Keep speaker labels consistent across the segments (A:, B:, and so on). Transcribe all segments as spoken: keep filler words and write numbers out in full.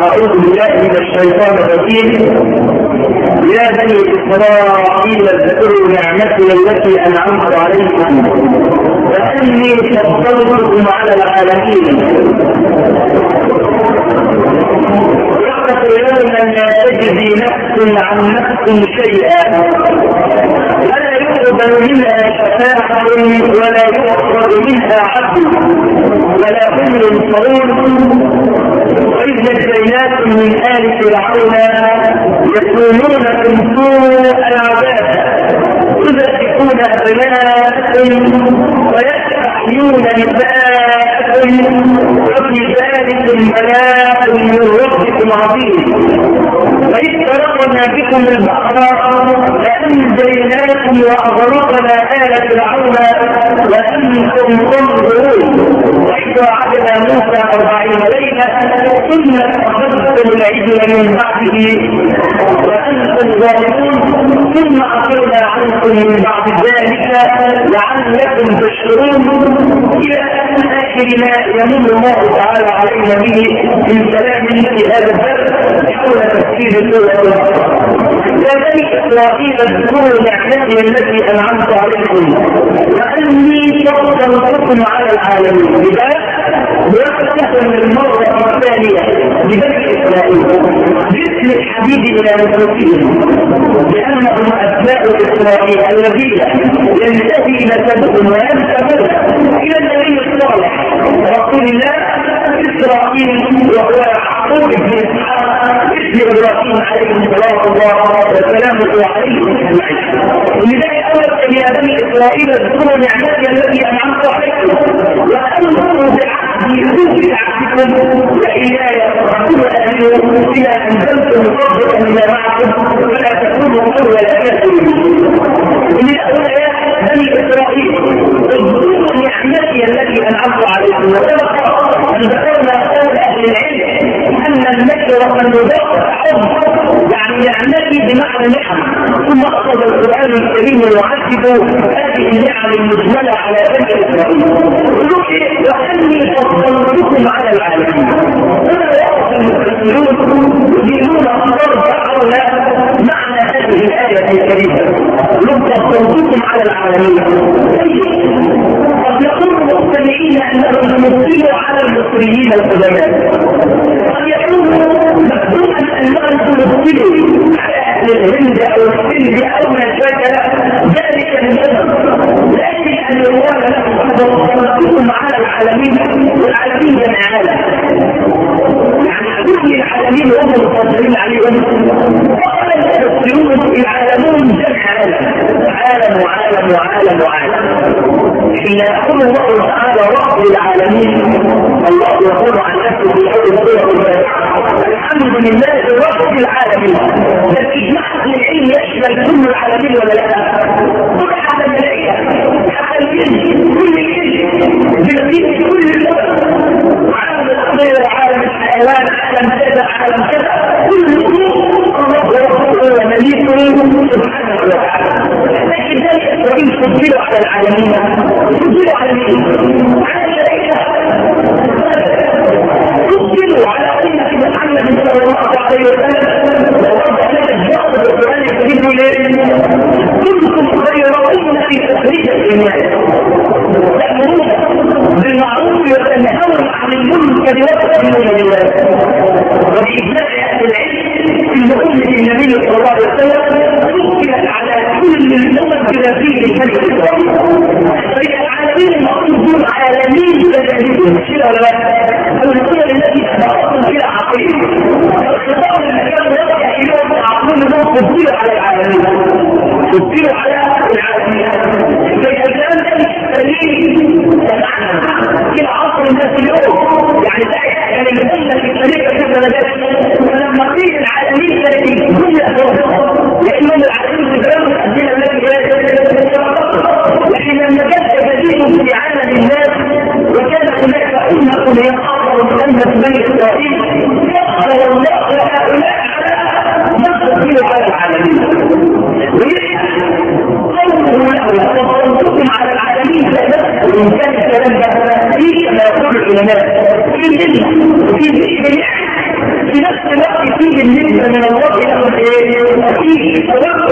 A: أعوذ بالله من الشيطان الرجيم. يا بني إسرائيل اذكروا نعمتي التي أنعمت عليكم وأني فضلتكم على العالمين. يوما لا تجزي نفس عن نفس شيئا ولا يقبل منها شفاعة ولا يخرج منها عدل ولا هم ينصرون. وإذ نجيناكم من آل فرعون يسومونكم سوء العذاب يذبحون أبناءكم ويستحيون نساءكم وفي ذلك بلاء من ربكم عظيم. وإذ فرقنا بكم البحر فأنجيناكم وأغرقنا آل فرعون وأنتم تنظرون. وإذ وعدنا موسى أربعين ليلة ثم اتخذتم العجل من بعده وأنتم ظالمون ثم عفونا عنكم من بعد ذلك لعلكم تشكرون. إلى آخر ما يمن الله تعالى علينا به من كلام في هذا الدرس حول تفسير سورة. يا بني إسرائيل اذكروا نعمتي التي أنعمت عليكم وأني فضلتكم على العالمين. لذلك يفتح المرة الثانية لبني إسرائيل باسم الحبيب إلى نفسهم لأنهم أبناء إسرائيل الذين ينتهي نسبهم وينتهون إلى النبي الصالح رسول الله إسرائيل وهو يعقوب بن إسحاق ابن إبراهيم عليه صلاة الله وسلامه عليه أجمعين. ولذلك أول يا بني إسرائيل اذكروا نعمتي التي أنعمت عليكم وأنتم بعهدي أوفي بعهدكم وإياي فارهبون أهلوا إلى أن تنتم صدقا إلى معكم ولا تكونوا أول كافرين. ومن أول يا بني إسرائيل اذكروا نعمتي التي أنعمت عليكم. وسبق أن ذكرنا قول أهل العلم أن النكرة المضافة حب يعني نعمتي بمعنى نعم. ثم أخذ القرآن الكريم يعذب هذه النعم المجملة على بني إسرائيل وأني فضلتكم على العالمين. هنا يقف المفسرون يريدون أن ترجعوا معنى هذه الآية الكريمة فضلتكم على العالمين. قد يكون المستمعين أنهم يمثلوا على المصريين القدماء، قد يكون مكتوبا أنهم يمثلوا على أهل الهند أو السند أو ما شاكل ذلك من أمر، لكن أن يقال لهم فضلتكم على العالمين والعالمين جميع عالم، يعني كل العالمين هم الفاضلين عليهم. وقال المفسرون العالمون جميع عالم، عالم وعالم وعالم وعالم. حين يقول الله تعالى رب العالمين الله يقول عن نفسه في اول سوره الحمد لله رب العالمين. الاجماع العلمي يشمل كل العالمين ولا لا؟ كل حتى الملائكه حتى الجن كل الجن بنتيجه كل الامم عالم الطير عالم الحيوان عالم كذا عالم كذا كل الله ورسوله ومليكه سبحانه وتعالى. لكن ذلك اسرائيل تفضلوا على العالمين تفضلوا على مين؟ على الملائكه تفضلوا على أمة محمد صلى الله عليه وسلم. وقد أنا الجواب بالقرآن الكريم ليه؟ كنتم خير أمة أخرجت للناس تأمرون بالمعروف وتنهون عن المنكر وتؤمنون بالله. وبإجماع أهل العلم إن أمة النبي صلى الله عليه وسلم تفضلت على كل الأمم بنبيه الكريم إسرائيل. العالمين المقصود دول عالمين تجاهلون مش كده ولا لا؟ أو الأمم التي تتأصل فيها عقيدة الخطاب اللي كانوا يرجع إليهم عقلون لهم تفضلوا على العالمين تفضلوا على العالمين. فالكلام ده مش سليم تماما في عصر الناس اليوم، يعني يعني الأمة في الطريقة كده ما جاتش. فلما قيل العالمين كانت الجملة لأنهم العالمين تجاهلوا الأدلة التي لكن لما كان تجديد في عالم الناس وكان هناك أمة هي أفضل من أمة بني إسرائيل يقدر الله هؤلاء على نفسه على العالمين. فيه النسبة من الله لهم ايه؟ فيه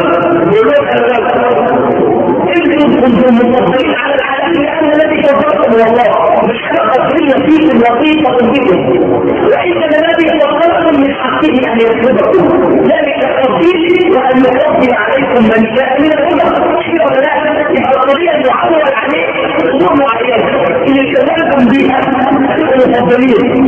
A: انتم كنتم مفضلين على العالمين لان الذي فضلكم هو الله، مش حاجه قصريه فيكم لطيفه بكم، وانما الذي فضلكم من حقه ان يطلبكم ذلك التفضيل وان يفضل عليكم من شاء من الامم. كيف ولا لا؟ القضيه المعول عليه امور معينه ان التزمتم بها تكونوا مفضلين.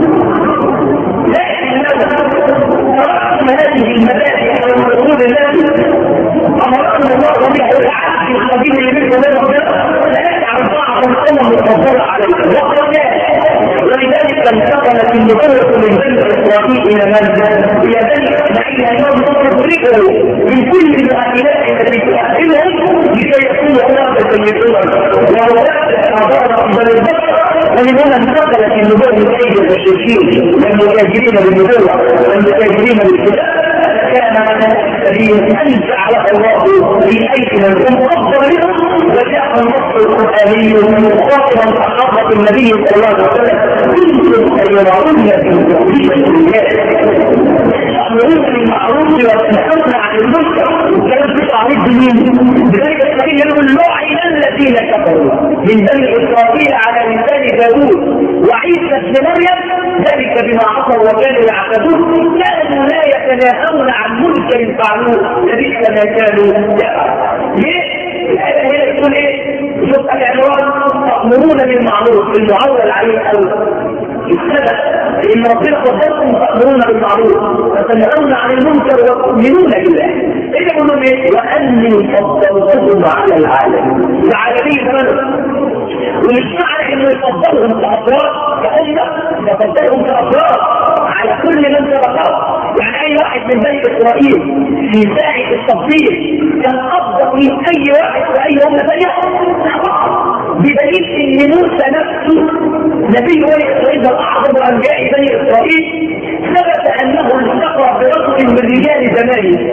A: لكن لو تركتم هذه المبادئ والاصول التي امركم الله بها العبد القديم اللي منه من ربنا لا يجعل بعض الامم المفضله عليكم وقال. ولذلك انتقلت النبوة من بني إسرائيل إلى من؟ إلى بني إسماعيل أنهم تفرقوا من كل الأخلاق التي تؤهلهم لكي يكونوا أولاد سيدون وأولاد أعضاء أفضل البشر. ولهنا انتقلت النبوة من أيدي المشركين والمتاجرين بالنبوة والمتاجرين بالكتاب. كان السبيل أن جعله الله في أيدي من أفضل منهم، وجاء النص القرآني خاطبا صحابة النبي صلى الله عليه وسلم: كنتم تيرون في توحيد الرجال تأمرون بالمعروف وتنهون عن المنكر وكانت بتعريض مين؟ بذلك السبيل يقول: لعن الذين كفروا من بني إسرائيل على لسان داوود وعيسى ابن مريم ذلك بما عصوا وكانوا يعتدون كانوا لا يتناهون عن منكر فعلوه لبئس ما كانوا يفعلون. ليه؟ الآية هنا تقول ايه؟ شوف العنوان: تأمرون بالمعروف المعول عليه الأول. السبب إن ربنا فضلكم تأمرون بالمعروف وتنهون عن المنكر وتؤمنون بالله. إيه يقولون ايه؟ وأني فضلتكم على العالمين. العالمين كمان ومش معنى انه يفضلهم كأفراد كأمة، يفضلهم كأفراد على كل من سبقهم. يعني اي واحد من بني اسرائيل في ساعة التفضيل كان افضل من اي واحد في اي امة ثانية، بدليل ان موسى نفسه نبي بني اسرائيل الاعظم انبياء بني اسرائيل ثبت انه التقى برجل من رجال زمانه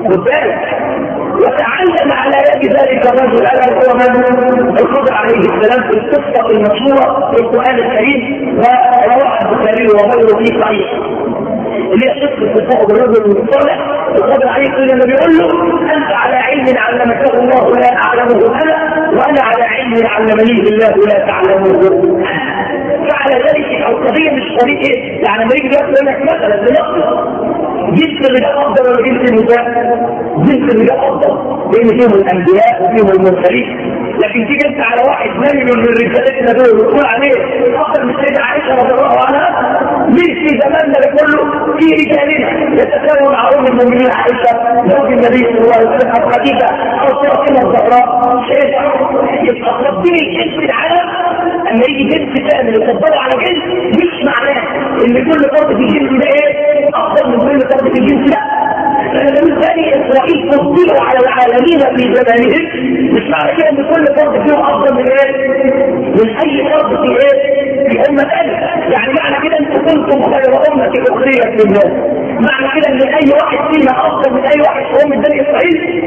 A: وتعلم على يد ذلك الرجل الا هو من؟ الخضر عليه السلام في القصه المشهوره في القران الكريم ورواه البخاري وغيره في صحيح اللي هي قصه تصاحب الرجل الصالح. الخضر عليه السلام لما بيقول له: انت على علم علمك الله لا اعلمه انا، وانا على علم علمني الله لا تعلمه. فعلى ذلك القضيه مش قضيه ايه؟ يعني لما يجي يقول لك مثلا بنقص جنس الرجال افضل ولا جنس النساء؟ جنس الرجال افضل لان فيهم الانبياء وفيهم المرسلين. لكن تيجي انت على واحد نبي من رسالتنا دول وتقول عليه افضل من السيده عائشه رضي الله عنها. مين في زماننا ده كله في رجالنا يتساوى مع ام المؤمنين عائشه زوج النبي صلى الله عليه وسلم او خديجه او فاطمه الزهراء؟ يبقى ربنا يحس العالم اما يجي جنس كامل يفضلوا على جنس مش معناه ان كل فرد في الجنس ده ايه افضل من كل فرد في الجنس. لا، فمن بني اسرائيل فضلوا على العالمين في زمانهم مش معنى كده ان كل فرد فيهم افضل من ايه؟ من اي فرد في ايه؟ في امه ثانيه. يعني معنى كده انتم كنتم خير امه اخرجت للناس. معنى كده ان اي واحد فينا افضل من اي واحد في امه بني اسرائيل؟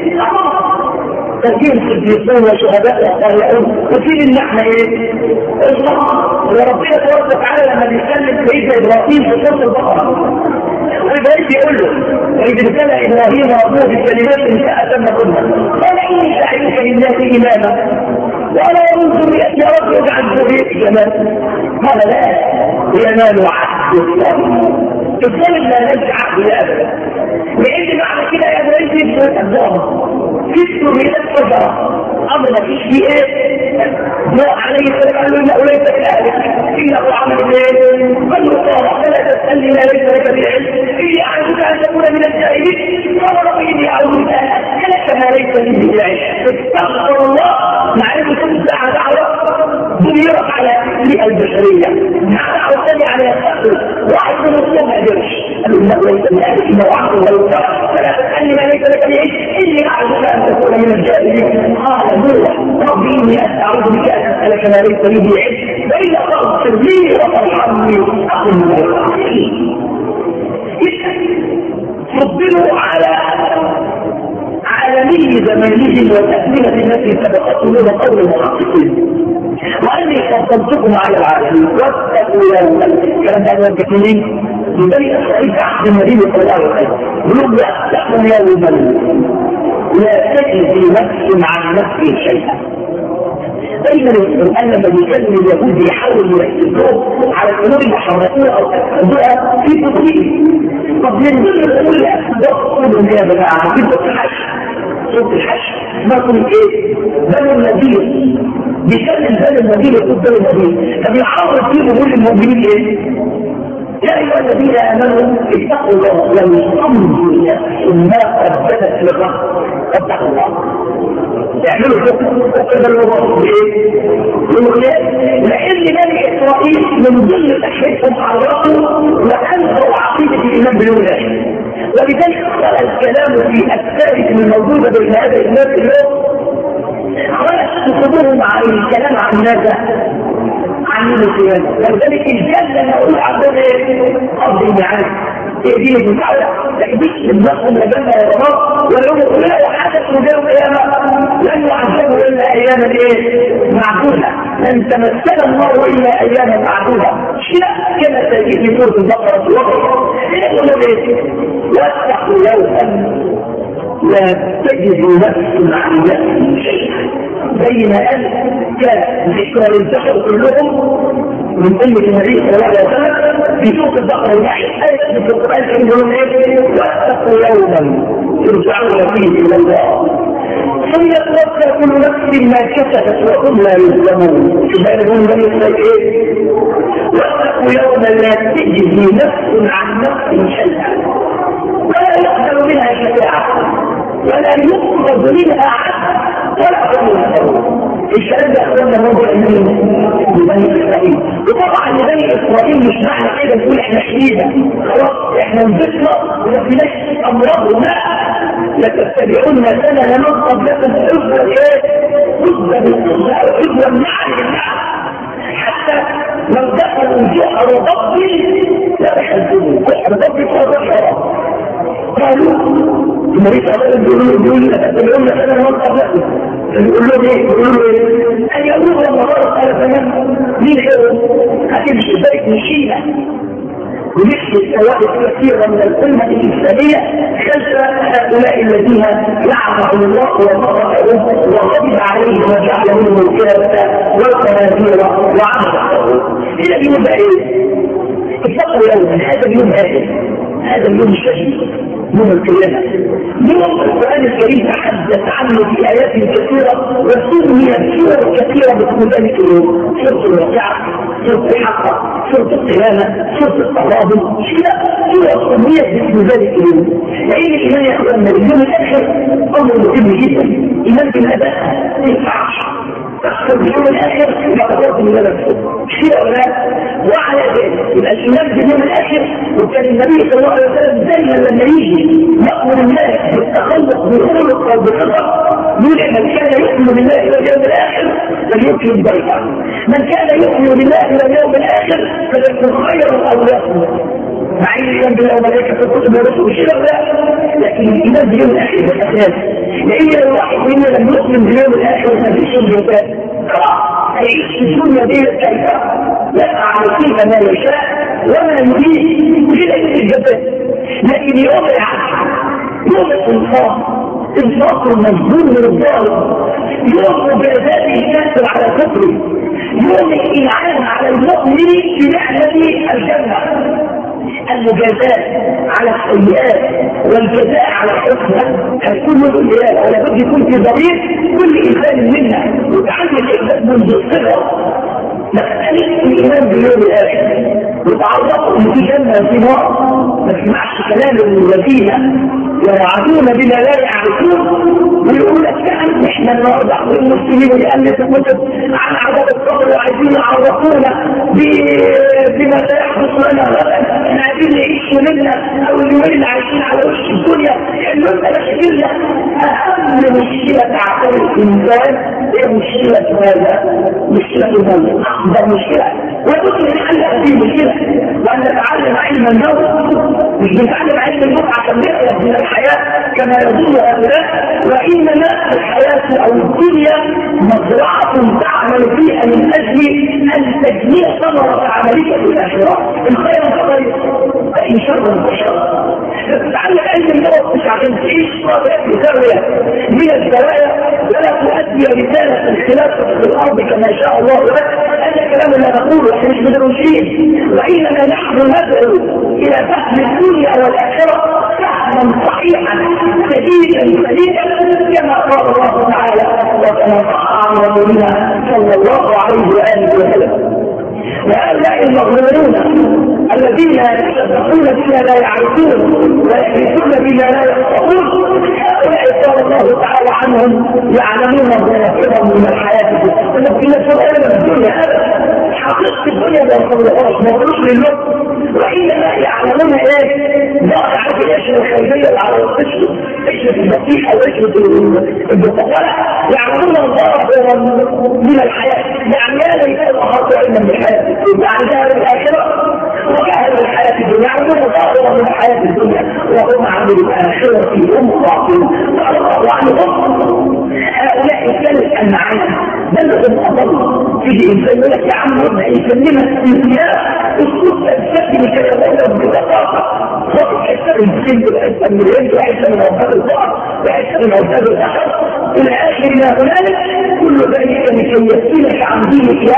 A: تسجيل صديقون وشهداء وصالحون وفين ان احنا ايه؟ الله. وربنا تبارك وتعالى لما بيسلم سيدنا ابراهيم في سوره البقره ويبقى يقول له: واذ ابتلى ابراهيم ربه بكلمات فاتمهن قال اني جاعلك للناس اماما وانا من ذريتي يا رب اجعل ذريتي كمان. قال: لا ينال عهد الظالم. الظالم لا ينال عهده ابدا. لان معنى كده يا ابراهيم تبقى الظالم كتبوا من الشجرة أمر ما فيش فيه إيه؟ نوح عليه السلام قال له: إنه ليس كذلك إنه عمل إيه؟ قال له: قال فلا تسألني ما ليس لك بعلم إني أعلمك أن تكون من الجاهلين. قال: ربي إني أعوذ بك أسألك ما ليس لي بعلم. استغفر الله مع إنه تنزع دعوة دمرت على البشرية مع دعوة ثانية على يستغفر واحد من الصوم ما قدرش قال له: إنه ليس لك إنه عمل غير فلا تسألني ما ليس لك بعلم إني أعوذ أن تكون من الجاهلين. قال نوح: ربي إني أعوذ بك أن أسألك ما ليس لي بعلم فإذا تغفر لي وترحمني أكن من الراحمين. فضلوا على عالمي زمانهم وتأمينة التي سبقتهم وقول المحققين وأني فضلتكم على العالمين واتقوا يوما. الكلام ده الكثيرين لبني اسرائيل تحت النبي صلى الله عليه وسلم يقول واتقوا يوما لا تجزي نفس عن نفس شيئا. دايما القرآن لما بيكلم اليهود يحاول يركزوه على الامور اللي حركوها او اكدوها في تطبيق. طب من ضمن الامور اللي اكدوها تقولوا ايه يا جماعه؟ في صوت الحشر، صوت الحشر ما كنت ايه؟ بنو النبي بيكلم بنو النبي يقول بنو النبي فبيحاول فيه يقول للمؤمنين ايه؟ يا ايها الذين امنوا اتقوا الله ولتنظر نفس ما قدمت للرب. اتقوا الله يعملوا كده الوضع بايه؟ لان بني اسرائيل من ضمن تحريفهم عرفوا وانكروا عقيده الايمان باليوم الاخر، ولذلك خلق الكلام في الثالث الموجوده بين هذا الناس اليوم خلق صدورهم عن الكلام عن ماذا؟ عن يوم القيامه. ولذلك الجنه نقول عندهم ايه؟ قصد المعاد دين المتعلق تحديث النصر لجنة يا رب ولو لا حدث يوم القيامة لن يعذبوا إلا أياما إيه؟ معدودة. لن تمثل النار إلا أياما معدودة. شيء كما تجد في سورة البقرة الوقت يقول إيه؟ واتقوا يوما لا تجد نفس عن نفس شيئا. بين أن كان ذكر البشر كلهم من أمة النبي صلى الله عليه وسلم في سورة البقرة الوحيد آية في القرآن الكريم يقولون إيه؟ واتقوا يوما يرجعون فيه إلى الله ثم يتوفى كل نفس ما كسبت وهم لا يظلمون. شو بقى يقولون بني إسرائيل إيه؟ واتقوا يوما لا تجزي نفس عن نفس شيئا ولا يقبل منها شفاعة ولا يقبض منها عدل ولا يقبل. الكلام ده اخوانا موضوع لبني اسرائيل. وطبعا لبني اسرائيل مش معنى كده نقول احنا حديده خلاص احنا انبسطنا وما فيناش امراض ولا لتتبعون سنن من قبلكم حزبا ايه؟ حزبا بالحزب او حزبا مع النعم حتى لو دخلوا جحر ربي لا يحزنوا جحر ربي فهو حرام. قالوا النبي صلى الله عليه وسلم يقول لتتبعون سنن من قبلكم يقول له ايه؟ يقول له ايه؟ ان يقول لما غلط على فنان مين غيره؟ هتمشي ذلك مشينا ونحكي الفوائد كثيرة من الأمة الإسلامية خلف هؤلاء الذين لعنهم الله ومرضهم وغضب عليهم وجعل منهم الكلمة والخنازير وعملوا. إلى اليوم بقى إيه؟ اتقوا يوما هذا اليوم هذا هذا اليوم الشهيد يوم القيامة. يوم القرآن الكريم تحدث عنه في آيات كثيرة وسمي سور كثيرة باسم ذلك اليوم. سورة الواقعة، سورة الحقة، سورة القيامة، سورة التغابن، كده سورة سميت باسم ذلك اليوم. لأن الإيمان يا أخواننا باليوم الآخر أمر مهم جدا. إيمان بالأداء ما ينفعش تحصل باليوم الآخر إذا قدرت من ذلك شيء أو لا. وعلى ذلك يبقى الإيمان باليوم الآخر وكان النبي صلى الله عليه وسلم دايما لما يجي يأمر الناس بالتخلق بالخلق أو بالخلق يقول من كان يؤمن بالله واليوم الآخر فليكرم ضيفه، من كان يؤمن بالله واليوم الآخر فليكن خيرا أو يصمت. مع ان الإيمان بالله وملائكته الكتب والرسل شيء لا، لكن الإيمان باليوم الآخر بالأساس. لأن الواحد منا لم يؤمن باليوم الآخر ما فيش الجواب هيعيش في الدنيا دي كيف يفعل فيها ما يشاء وما يريد إلى الجبال. لكن يوم العصر يوم الانصاف انصاف المجبور من الظالم، يوم مجازات الكافر على كفره، يوم الإنعام على المؤمن في نعمة الجنة، المجازات على السيئات والجزاء على الحسنى هتكون من الإله. ولا بد يكون في ضمير كل إنسان منا وتعلم الإحساس منذ الصغر مسألة الإيمان باليوم الآخر وتعرفوا إن في جنة في نار. ما تسمعش كلام الذين يوعدون بما لا يعرفون ويقول لك يعني احنا النهارده والمسلمين يألف الكتب عن عذاب القبر وعايزين يعرفونا بما سيحدث لنا غدا. احنا عايزين نعيش منا او اليومين اللي عايشين على وش الدنيا انه انت مشكلة. اهم مشكلة تعتبر الانسان هي مشكلة ماذا؟ مشكلة الموت. اكبر مشكلة ويمكن نحل هذه المشكلة وان نتعلم علم الموت. مش بنتعلم علم الموت عشان نقرب من الحياة كما يظن هؤلاء، وإنما الحياة أو الدنيا مزرعة تعمل فيها من أجل أن تجني ثمرة عملية في الآخرة. الخير خير وإن شر فشر. لعل علم الموت مش عشان تعيش بزاوية من الزوايا ولا تؤدي رسالة الخلافة في الأرض كما شاء الله لك. هذا كلام لا نقوله، احنا مش مدروسين، وإنما نحن ندعو إلى فهم الدنيا والآخرة فهما صحيحا سديدا سديدا كما قال الله تعالى وكما قال رسولنا صلى الله عليه وآله وسلم. وهؤلاء المغرورون الذين يتصدقون بما لا يعرفون ويحلفون بما لا يفقهون، هؤلاء قال الله تعالى عنهم يعلمون ظواهرهم من الحياة الدنيا في الدنيا ابدا. حقيقة الدنيا لا يصدقوش مغروش للوقت، وإنما يعلمون ايه؟ ضائع في الاشياء الخيرية على القشر، قشرة البطيخة وقشرة البطاقة، يعلمون ظواهرهم من الحياة، يعني لا يكون أحاط علما بالحياة يعني جهل الآخرة وجهل الحياة الدنيا، يعلمون ظاهرا من الحياة الدنيا وهم عن الآخرة هم غافلون. قال الله عنهم هؤلاء كالأنعام معانا بل هم أضل. تيجي إنسان يقول لك يا عم ربنا يكلمك انتهاء اسلوب الشكل كي يتولد ببساطة وقت حساب الجن وحساب من الهند وحساب من عباد الضعف وحساب من عباد الأحر إلى آخر ما هنالك. كل ذلك لكي يسألك عن دينك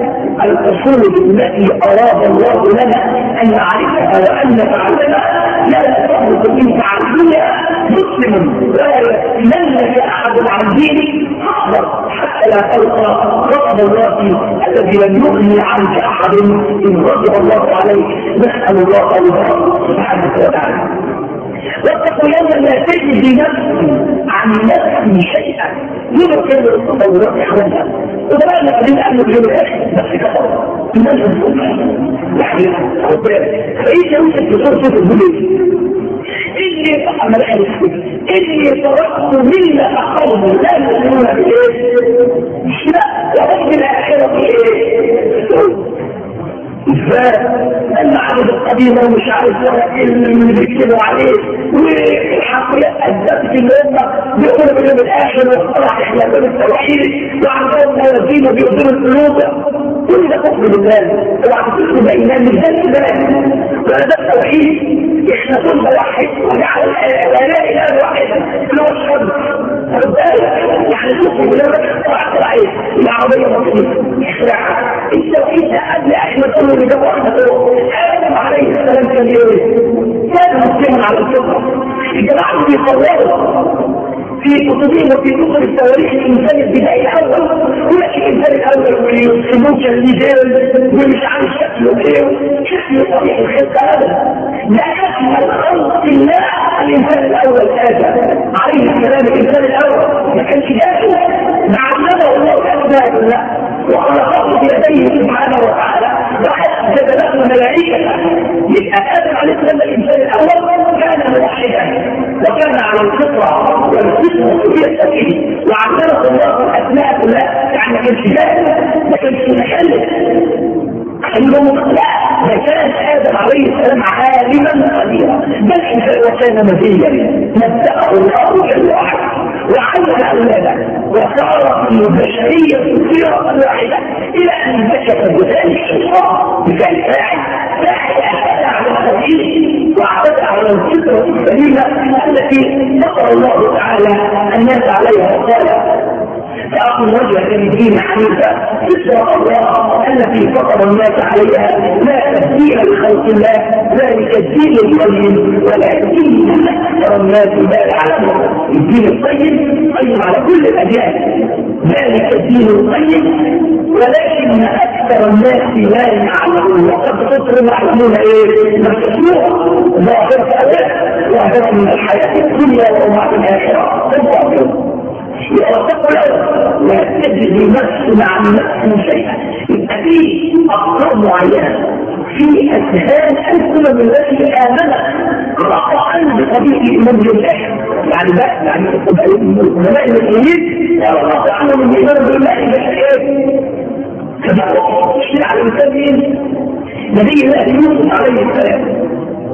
A: الأصول التي أراد الله لنا أن نعرفها وأن نفعلها لا تفرق منك عن دنيا مسلم ولا يتمنى أحد عن دينك أحضر حتى لا تلقى غضب الله الذي لم يغني عنك أحد إن غضب الله عليك. نسأل الله الله سبحانه وتعالى. واتقوا يوما لا تجزي نفس عن نفس شيئا. يمكن التطورات اخوانها وطبعا نقدم انه في الاخر بس كفر الناس يعني فايش يوسف بصوره البوليس اللي فهم الحديث اللي تركت ملة قوم لا يؤمنون بايه مش لا وهم بالاخره ايه فالمعبد القديمة ومش عارف اللي بيكتبوا عليه والحقيقة الدفت اللي هم بيقولوا باليوم الآخر واخترع إحلامات التوحيد وعندهم موازين وبيقدروا القلوب كل ده كفر بالله. طبعا كل ده إيمان بالله بالله ولا ده التوحيد. إحنا كل واحد وجعل لا إله واحد اللي هو الشرط يعني نصف بالله اخترع ايه العربية مصرية اخترعها التوحيد ده قبل احنا كله اللي جابوا احنا كله آدم عليه السلام كان ايه كان مسلما على الفطرة. الجماعة اللي بيصوروا في كتبين وفي كتب التواريخ الانسان البدائي الاول ولكن الانسان الاول ويسموه كالليدير ومش عارف شكله ايه شكله صحيح الخلق هذا لا يكمل خلق الله الانسان الاول ادم عليه السلام. الانسان الاول ما كانش جاهز معلمه الله كذاب الله وخلقه بيديه سبحانه وتعالى وحسب له ملائكته. يبقى ادم عليه السلام الانسان الاول كان موحدا وكان على الفطره والفطره هي التوحيد وعلمه الله الاسماء كلها يعني ما كانش جاهز ما كانش مخلف انه لا ده كان ادم عليه السلام عالما قديرا بل وكان نبيا نبأه الله جل وعلا وعلم اولاده وصار في البشريه صيغه واحده الى ان انتشف بذلك الشيطان بذلك فاعل فاعل على التوحيد واعتدى على الفطره السليمه التي فطر الله تعالى الناس عليها وقال فأقل وجهك للدين حنيفا فطرة الله التي فطر الناس عليها لا تبديل لخلق الله ذلك الدين القيم ولكن أكثر الناس لا يعلمون. الدين القيم قيم على كل الأديان ذلك الدين القيم ولكن أكثر الناس لا يعلمون. وقد فطروا يعلمون إيه؟ مفتوح ظاهرة أولا ظاهرة من الحياة الدنيا ومع الآخرة تنفعهم يتقوا له ويتجد نفس عن نفس شيئا. يبقى فيه أفكار معينة في أذهان الأمم التي آمنت رفعا بطبيعة الإيمان بالله يعني بقى يعني العلماء المسلمين قال الله تعالى من الإيمان بالله بس إيه؟ فبقى على الإنسان مين؟ نبي الله يوسف عليه السلام.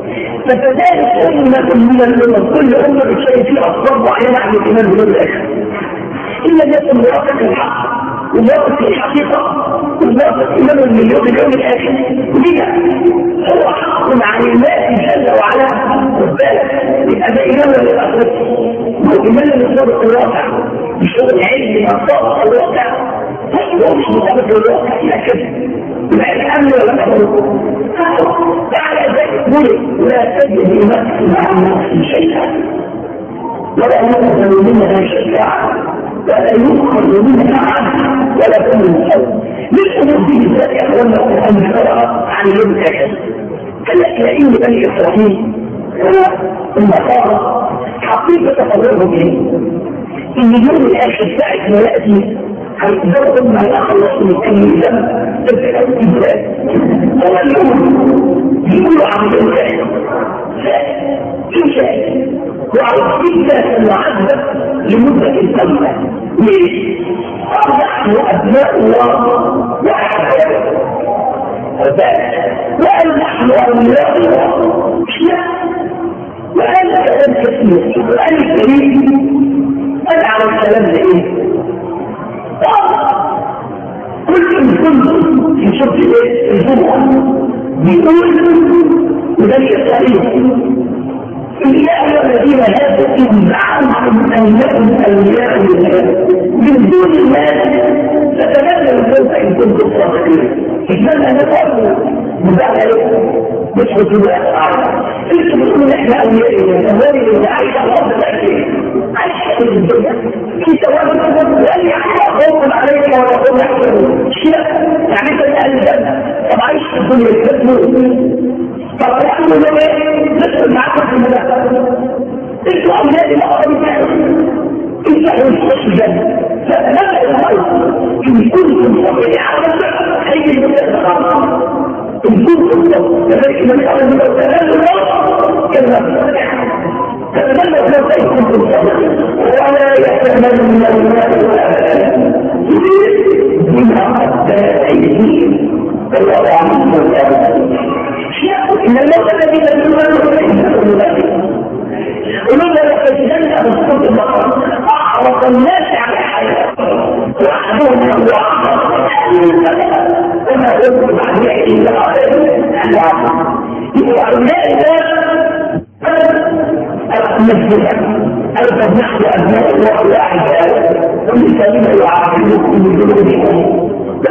A: فكذلك أمة من الأمم كل أمة بتشيء فيه أفكار معينة عن الإيمان بالله إلا أن يكون موافق الحق وموافق الحقيقة وموافق إيمان المليون اليوم الآخر ليه؟ هو حق عن الله جل وعلا بالك يبقى ده إيمان للأخوة وإيمان للصدق الواقع بشغل علم منطقة الواقع هو مش مطابق للواقع إلى كده يبقى الأمن ولا أمر تعالى ذلك قول لا تجد نفس مع النفس شيئا ولا يؤخذ منها شفاعة ولا يؤخذ منها عدل ولا كل الأول للأمور دي بالذات يا أخوانا القرآن شرع عن يوم الكشف لأن بني إسرائيل النصارى حقيقة تفضلهم إيه؟ إن يوم الآخر ساعة ما يأتي هيقدروا ما يخلصوا من أي ذنب تبقى الإنسان ولا اليوم يقولوا عن يوم الآخر إنسان وعلى جدا المعذب لمدة الأولى ليه؟ نحن أبناء الله وأحبابه وقال نحن أولياء الله لا وقال كلام كثير وقال الكريم قال على الكلام ده ايه؟ كل من كل في شرط ايه؟ الجمعة بيقول وده يسألين يا أيها الذين هادوا إن زعمتم أنكم أولياء لله من دون الله فتمنوا الموت إن كنتم صادقين. إنما أنا أقول مبالغ مش بتقول أسعار. أنتم بتقولون إحنا أولياء لله، أولياء لله عايش على الأرض الأخير، عايش في الدنيا. في توازن وقال يعني خوف عليك ولا خوف يحصل شيء يعني أنت أهل الجنة طب عايش في الدنيا بتموت. طب نحن لو ايه ندخل معاكم في المدافع انتوا اولاد الاقرب بتاعكم انتوا هتخش الجنه فنبدا الغيب ان كنتم صادقين على نفسك هيجي المدافع خالص ان كنتم صادقين كذلك النبي عليه الصلاه والسلام كلمه تتمنى لو كنتم صادقين ولا يتمنى الناس بما قدمت ايديهم فالله عنهم إن الموت الذي تدعون ولولا لفتجن بصوت البقر أعرض الناس على الحياة وأحدهم الله وما يقول عن يحيي إلا العالم وهؤلاء المسجد ألف نحن أبناء الله وأعزاء والذين يعاقبكم من ذنوبكم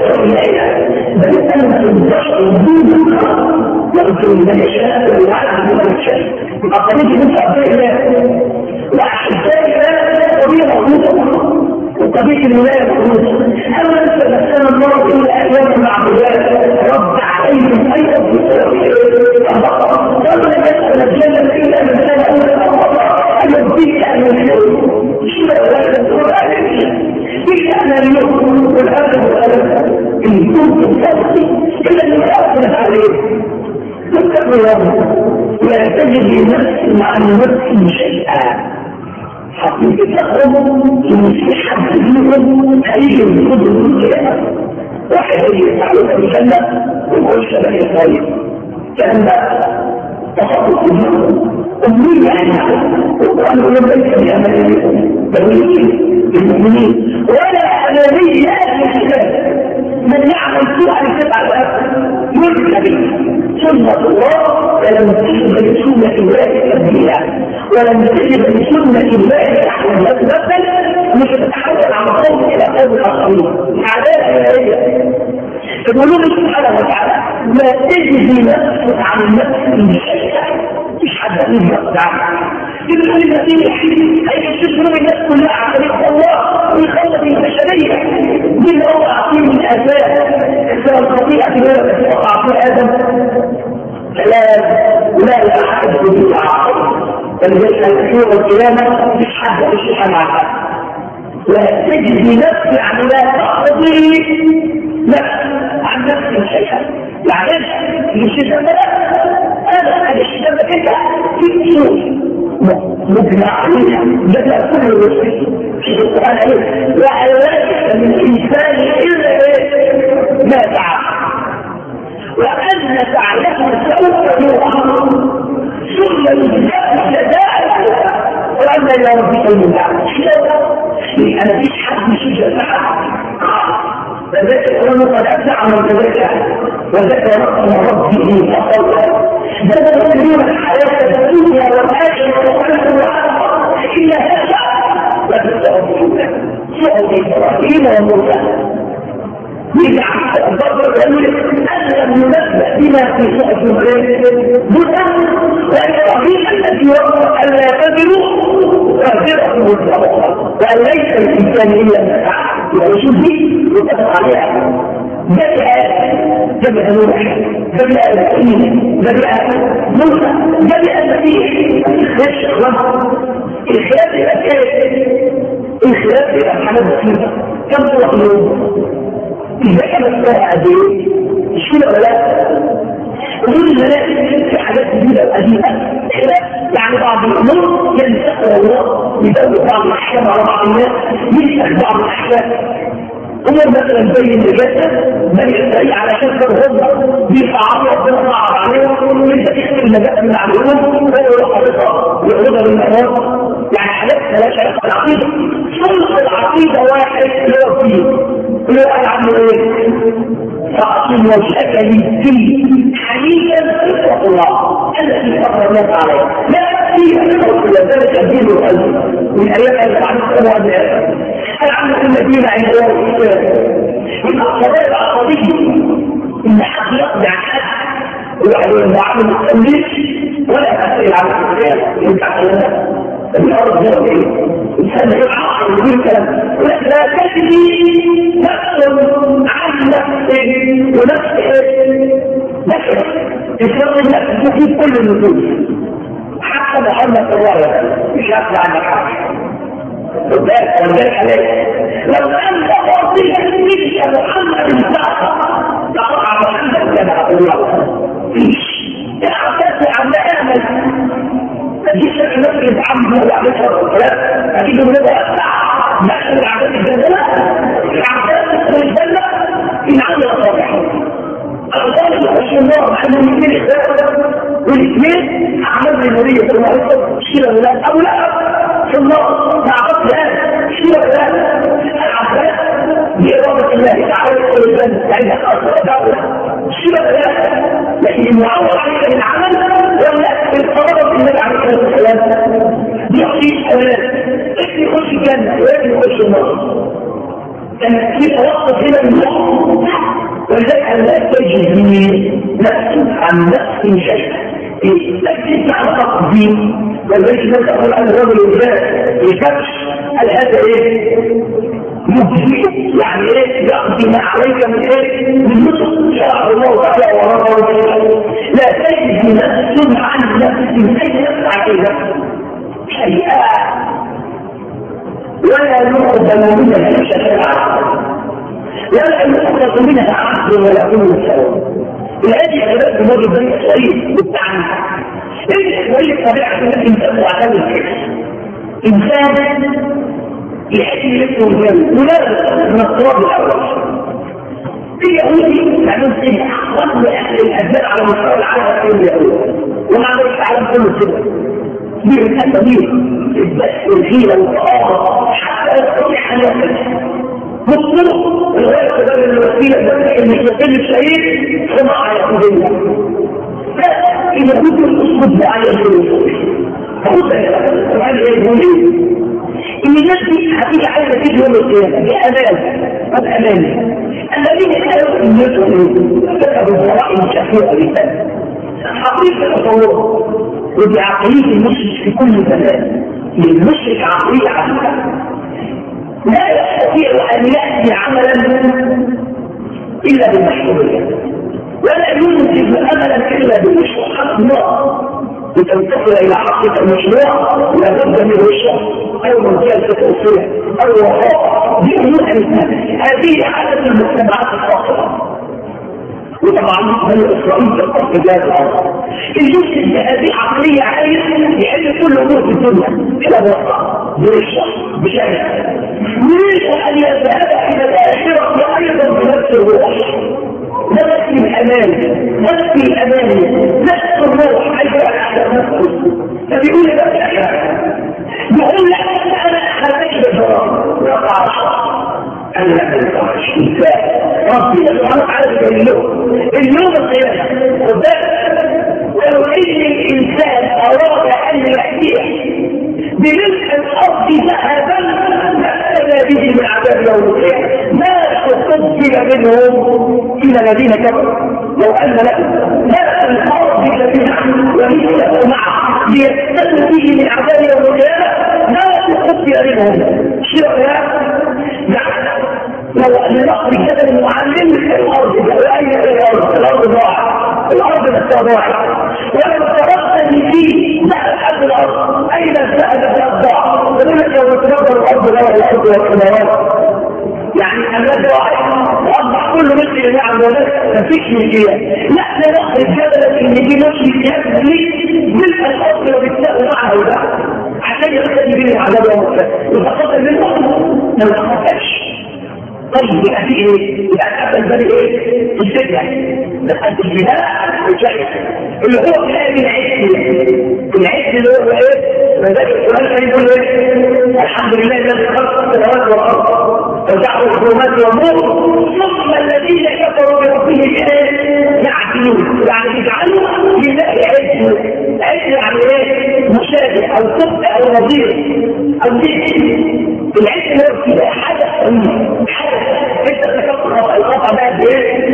A: بل أنتم تشعرون يرجو من يشاء ويعلم من يشاء أقريب من أبناء الله وأحباء الله طبيعة مطلقة وطبيعة الولاية مطلقة أما أنت نفسنا الله إلى أيام معبودات رد عليهم أيضا في البقرة قالوا لم يسأل الجنة إلا من كان أولى الأرض أن يبديك أن يشعر شيء ولا تقول عليك بك أنا اليوم والآن والألم إن كنتم صادقين إلا أن يأخذ عليه تذكر يوم لا تجد نفس مع النفس شيئا حقيقة تخرج إن في حد منهم هيجي من كل الدنيا واحد يسألك الجنة ويقول شبه يسألك كأن تخطط منهم أمنية عنها وقال لهم ليس بأمانيكم بل المؤمنين ولا أمانية أهل الكتاب من يعمل سوءا يتبع الأرض يرجع به سنة الله ولم تجد لسنة الله تبديلا ولم تجد لسنة الله تحويلا تبدل مش تتحول عن قوم إلى قوم الآخرين عدالة إلهية يقولون سبحانه وتعالى ما تجد نفسك عن نفسك شيئا مش حد يقول نفسك عنه يقول المسيح هيجي تشكروا الناس كلها عن طريق الله ويخلص البشرية من هو عقيم من أساس إذا الخطيئة التي وقع في آدم لا لا لا أحد يقول عقيم فلذلك الأخير والقيامة مش حد يشوفها مع حد لا تجد نفسك عن لا تقضي نفسك عن نفسك شيئا معلش مش الشيطان انا انا الشيطان كده في شيء ممكن عليها بدأ كل الرسل في القرآن عليه لا ليس من الإنسان إلا ما سعى وأن سعيه سوف يرى ثم يجزاه جزاء وأن إلى ربك المنتهى أنا مفيش حد مش جزاء فذلك أنه قد أبدع من ذلك وذكر ربه فصلى. هذا يسلم الحياة الدنيا والآخرة والآخرة والآخرة إلا هذا فبالتوفيق صعب إبراهيم وموسى. يجعل الضرب يقول أن لم ننبأ بما في صحف موسى وإبراهيم الذي وقع ألا تزروا وزرة مطلقة وأن ليس الإنسان إلا ما فعل ورسول دي يتفق عليها. بدأ بدأ نوح بدأ إبراهيم بدأ موسى بدأ المسيح. الخلاف يبقى كيف؟ الخلاف يبقى حاجات بسيطة. كم طرق اليوم؟ إذا كانت فيها قديم الشيء ولا لا؟ ومن المناسب في حاجات جديدة وقديمة يعني بعض الأمور ينسخ الله يدور بعض الأحكام على بعض الناس ينسخ بعض الأحكام. أمور مثلا زي النجاسة بني إسرائيل على شكل هم بيفعلوا ربنا صعب عليهم وانت تخفي النجاسة من عندهم فهو يحرصها ويعرضها بالمرات. يعني حاجات مالهاش علاقة بالعقيدة. صلح العقيدة واحد اللي هو فيه اللي هو قال عنه ايه؟ فأصل وجهك للدين حنيفا فطرة الله التي فطر الناس عليها لا فيها ذلك الدين والقلب من ايام العالم والناس. العالم الذين عندهم من القضايا العقدية ان حد يقضي عن حد ويعمل معامل التمليك ولا تسأل عن الكتاب ينفع لنا الأرض هو ايه؟ الإنسان يبقى يقول كلام لا تجري نفس عن نفسه ونفسه نفسه يسمى النفس في كل النفوس حتى محمد الله مش أفضل عنك حاجة وذلك وذلك عليك لو أنت قصير فيك محمد انتعطى تقع محمد كما الله فيش اعتدت عن أعمل تجيش لك نفسك يتعمل وعملها والكلام أكيد من هذا أسرع نحن العدد الجنة العدد الجنة إن عمل صالحا الغالب يخشي الله محمد الاثنين اختلاف والاثنين أعمال النبي صلى الله عليه وسلم شيرا ولا أو لا في الله تعرف الآن شيرا ولا العباس بإرادة الله تعالى يقول الجنة يعني أصلا دعوة شيرا ولا لكن المعاور عليك من عمل ولا القرارة النبي عليه الصلاة والسلام يعطي أولاد ابن يخش الجنة وابن يخش النار كان في توقف هنا من الله ولذلك لا تجزي نفس عن نفس شيء تجزي عن تقديم ولذلك لا تقول أن الرجل الإنسان يكبش هل هذا إيه؟ مجزي يعني إيه؟ يقضي ما عليك من إيه؟ من نطق شرع الله تعالى ورغم لا تجزي نفس عن نفس أي نفس عليها شيئا ولا يقبل منها شفاعة ولا يقبل منها عقد ولا كل سواء. الآية يا شباب بموجب بني إسرائيل بالتعنيف. إيه إسرائيل طبيعة الإنسان وعدم الكفر. إنسان يحكي لكم الجنة ولا من التراب الأول. اليهودي يعمل سنة أخوان أهل الأجزاء على مستوى العالم كله اليهود ومع ذلك العالم كله سنة. دي الأسابيع البث والحيلة والقرارة حتى يستطيع حياته مطلوب الغير قبل الوسيلة اللي يستطيع الشهيد صناعة يهودية لا إذا كنت الأسلوب معي الجنوب فقلت سؤال إيه يقولي إن الناس دي هتيجي عايزة تيجي يوم القيامة بأمان والأمان الذين كانوا يميتوا كتبوا الضرائب الشهيرة لسان حقيقة تصور وبعقلية المشرك في كل زمان للمشرك عقلية عقلية لا يستطيع أن يأتي عملا إلا بالمشروعية ولا ينتج أملا إلا بالمشروع حق الله لتنتقل إلى حقيقة المشروع لا بد من الشخص أو مجالسة أصولها أو وفاء بأمور هذه حالة المجتمعات الخاصة وطبعا بني إسرائيل تقف في جهاز الأرض الجزء بهذه عقلية عالية يحل كل أمور في الدنيا إلى وقع برشة بشأن يريد أن يذهب إلى الآخرة أيضا بنفس الروح نفس الأمان نفس الأمان نفس الروح أيضا على نفسه فبيقول لك يقول لك أنا هتجد الجرام لا تعرف أنا لا تعرف إنسان ربنا سبحانه وتعالى بيبين لهم اليوم القيامه قدام لو ان الانسان اراد ان ياتيه بملء الارض ذهبا لأتى به من عذاب يوم القيامه ما تقبل منهم الى الذين كفروا لو ان لهم ما في الارض جميعا ومثله معه ليفتدوا به من عذاب يوم القيامه ما تقبل منهم شرعا يعني لو ان نخرج كده المعلم الارض اين الارض الارض ضاعت الارض نفسها ضاعت ولو تركت ان فيه ذهب حد الارض اين ذهب الضاع يقول لك لو تنظر الارض لا الارض والسماوات يعني الذي واضح كله مثل جميع الولاد مفيش مشكله نحن نخرج جبلة ان دي مشي يبني ملء الارض وبالتالي معها وده عشان يختلي بين العذاب والمكان يتقبل منه ما يتقبلش طيب يبقى في ايه؟ يبقى قبل بالي ايه؟ الفكره لقد البناء الجاهز اللي هو بناء العز العز اللي هو ايه؟ مزاج القران كان يقول ايه؟ الحمد لله الذي خلق السماوات والارض وجعل الظلمات والنور ثم الذين كفروا بربهم ايه؟ يعدلون يعني يجعلوا لله عز عز يعني ايه؟ مشابه او كفء او نظير او ذكر العز اللي هو كده حدث حدث انت تكفر القطع بقى بايه؟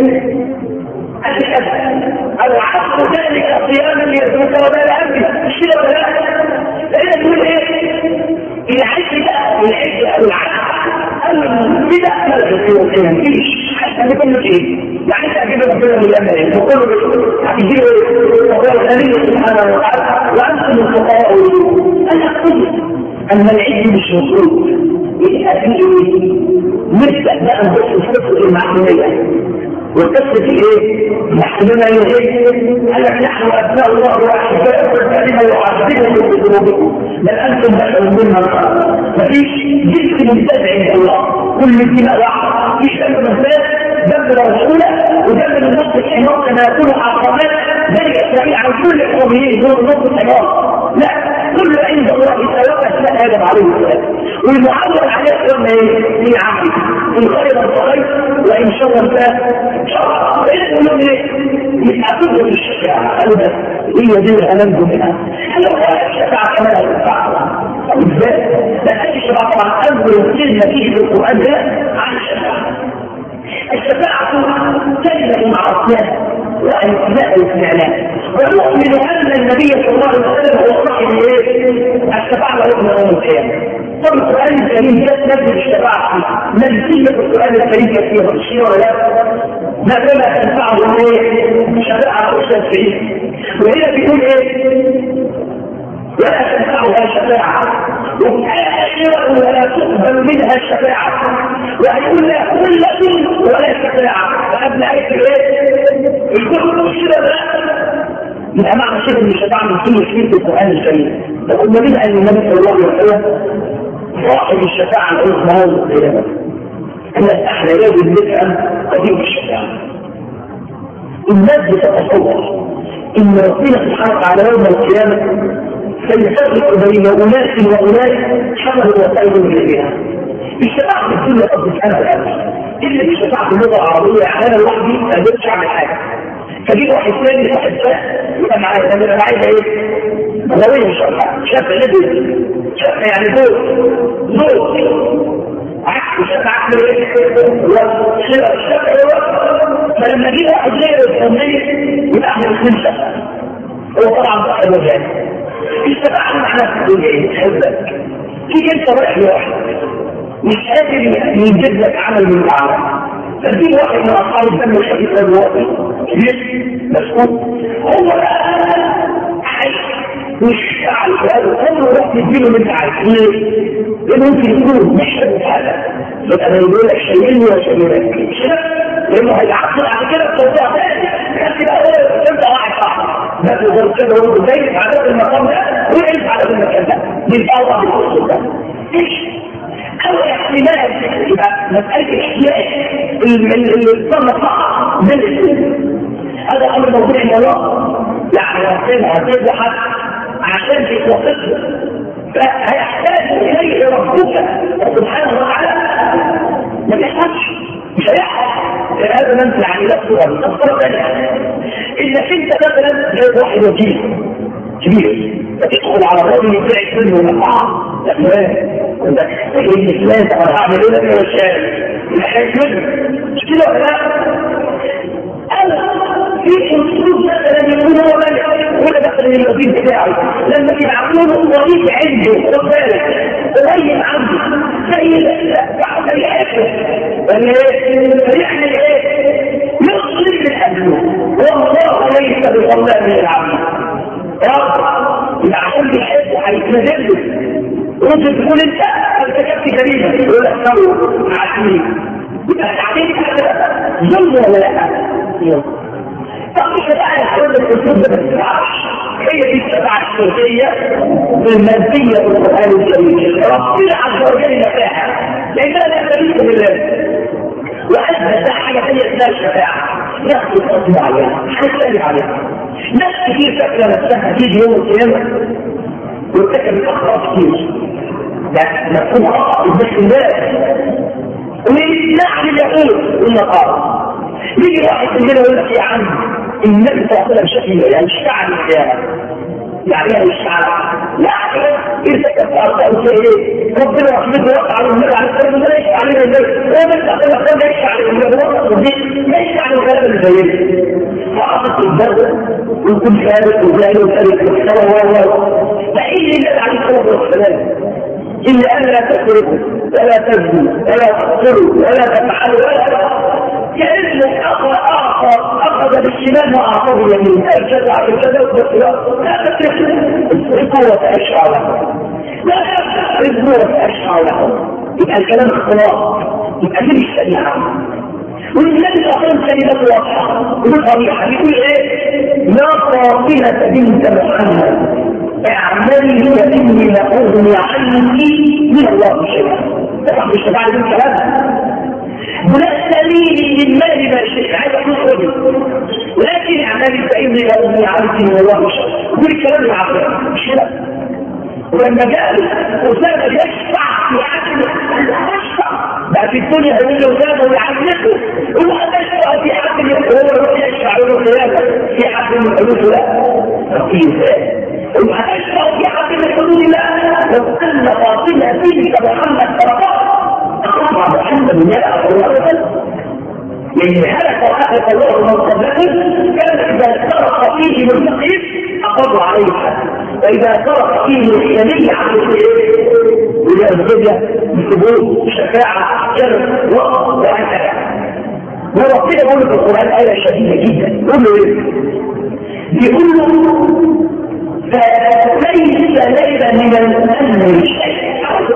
A: قد كذا العصر ذلك صياما ليذوق وبال امره مش كده ولا لا؟ لان تقول ايه؟ العز ده العز او العصر البدع ما فيش حتى بكل شيء يعني انت اجيب ربنا من الامانه وكله هتجيب ربنا الامين سبحانه وتعالى وانتم الفقراء انا اقول ان العز مش مطلوب يبقى فيه نبدا بقى نبص الفكر المعلوميه والقصه دي ايه؟ محكمنا ايه؟ قال لك نحن ابناء الله واحباؤه والذين يعذبهم بذنوبكم بل انتم بشر منا الخلق مفيش جنس ممتاز عند الله كل الدين واحد مفيش ذنب ممتاز ذنب رسوله وذنب النص الحمار كما يكون عقامات ذلك السريع عن كل الحرميين دون النص الحمار لا كل عند الله سواء اسماء ادم عليه السلام والمعول عليه قلنا ايه؟ في عمل ان خيرا فخير وان شرا فشر يقولون ايه؟ يبقى كله في الشفاعه قالوا ده هي دي اللي انجو منها قالوا الشفاعه كمان هتنفعها ازاي؟ لا اي شفاعه طبعا اول كلمه فيه في القران ده عن الشفاعه الشفاعه كلمه معصيه وأنساء الإعلام ونؤمن أن النبي صلى الله عليه وسلم هو صاحب ايه؟ الشفاعة يوم القيامة. طب القرآن الكريم ده نزل الشفاعة فيه نزل القرآن الكريم كثيرا الشيء ولا لا؟ ما كما تنفعه ايه؟ شفاعة أستاذ فيه وهنا بيقول ايه؟ ولا تنفعها شفاعة وآخرة ولا تقبل منها الشفاعة ويقول لا كل ولا شفاعة وقبل آية الايه؟ الكل الشبه لا يبقى معنى شبه ان الشفاعة من كل شيء في القرآن الكريم فقلنا من أن النبي صلى الله عليه وسلم صاحب الشفاعة العظمى يوم القيامة أن الأحلى يجب نفهم قديم الشفاعة الناس بتتصور إن ربنا سبحانه وتعالى يوم القيامة سيفرق بين أناس وأناس حملوا وسائل من الجهة الشفاعة في كل أرض سبحانه وتعالى إلا في الشفاعة في اللغة العربية يعني أنا لوحدي ما قدرتش أعمل حاجة فجيب واحد ثاني واحد ثاني يبقى معايا أنا عايز إيه؟ مغوية إن شاء الله شفع لدي شفع يعني دور دور عكس الشفاعة عكس إيه؟ الشفع فلما جيب واحد زي الثاني يبقى احنا الاثنين شفع هو طبعا بقى الوجهات الشفاعة معناها في الدنيا تحبك تيجي انت رايح لواحد مش قادر يجيب لك عمل من الاعمال فدي واحد من اصحاب الدم الخفيف الواطي ليه؟ مسكوت هو عايز مش فعل هذا عمره راح يديله من عايز ليه؟ لانه ممكن يكون مش حابب هذا يبقى انا يقول لك شيلني وشيلك لانه هيعطل على كده بتوضيع ثاني بس بقى انت واحد صح بس غير كده هو زي عدد المقام ده وانت على المكان ده للأوضع بالقصة ده ايش؟ أو احتمال يبقى مسألة الاحتياج اللي صار صح من الاسم هذا أمر موضوع عند الله يعني هتبقى هتبقى عشان تتوقفه فهيحتاج إليه ربك سبحانه وتعالى ما بيحتاجش مش هيحتاج مثلا يعني لا صور تصور ثانيه انك انت مثلا جايب واحد وكيل كبير تدخل على الراجل يبيع منه مقطع لا فلان ده ايه فلان انا هعمل ايه ده مش عارف مش كده ولا في اسلوب مثلا يكون هو مالك ولا مثلا الوكيل بتاعه لما يبعثوا له ضريب عنده خد بالك قريب عنده زي بعد يحبه ولا يعمل ايه؟ يصلي من اجله والله ليس بظلام للعبد رب عشان بيحبه هيتنزل ممكن تقول انت ارتكبت جريمه يقول لك سووا عشرين يبقى تعليم ظلم ولا لا؟ طب مش بقى كل الاسلوب ده ما تنفعش هي دي التبع الشرعيه بالماديه بالقران الكريم ربنا عز وجل نفاها لانها لا تليق بالله واثبت حاجه ثانيه اسمها الشفاعه نفس القصد عليها هنتكلم عليها ناس كتير فاكره نفسها تيجي يوم القيامه وارتكب الاخطاء كتير ده مفهوم خطا قدام الناس ونحن يقول والنقار يجي واحد مننا يقول لك يا عم النبي صلى الله عليه وسلم شكله يعني الشعب القيامه يعني ايه الشعب؟ يعني ارتكب اخطاء ايه؟ ربنا رحمته وقع على النبي عليه الصلاه والسلام ليس علينا النبي هو بس اخر اخر ليس على النبي ليس على الغلبه اللي زينا فاعطت البرد ويكون ثابت وزايد وثابت والصلاه والله فايه النبي عليه الصلاه والسلام إلا أن لا تسرقوا ولا تزنوا ولا تقتلوا ولا تفعلوا ولا كأنه أخذ أخذ بالشمال وأعطاه اليمين الجزع بالجزع والبطلاء لا تسرقوا السرقوا وتأشعوا لهم لا تسرقوا وتأشعوا لهم يبقى الكلام اختلاط يبقى دي الشريعة والنبي الأخير كلمة واضحة وصريحة يقول إيه؟ لا فاطمة بنت محمد اعملي فإني لأغني عنك من الله شيئا. طبعا مش تبع لي الكلام ولا تسأليني من مالي ما شئت عايز أقول خذي ولكن اعملي فإني لأغني عنك من الله شيئا. كل الكلام العقل مش كده. ولما جاء أسامة يشفع في حاكم يشفع بقى في الدنيا يقول له أسامة ويعلقه هو تشفع في حاكم هو يشفع له خلافه في حاكم يقول لا تقيل وهتشفع في حق من حدود الله لو ان فاطمه بنت محمد تركها اقطع محمد من يده الله لان هلك واخذ الله من قبلهم كان اذا سرق فيه المستقيم اقروا عليه واذا سرق فيه اليمين عملوا ايه؟ الى الجزيه بثبوت شفاعه شر وقت وهكذا. وربنا يقول في القران ايه شديده جدا يقول له ايه؟ بيقول له فليس ليس من الأمر شيء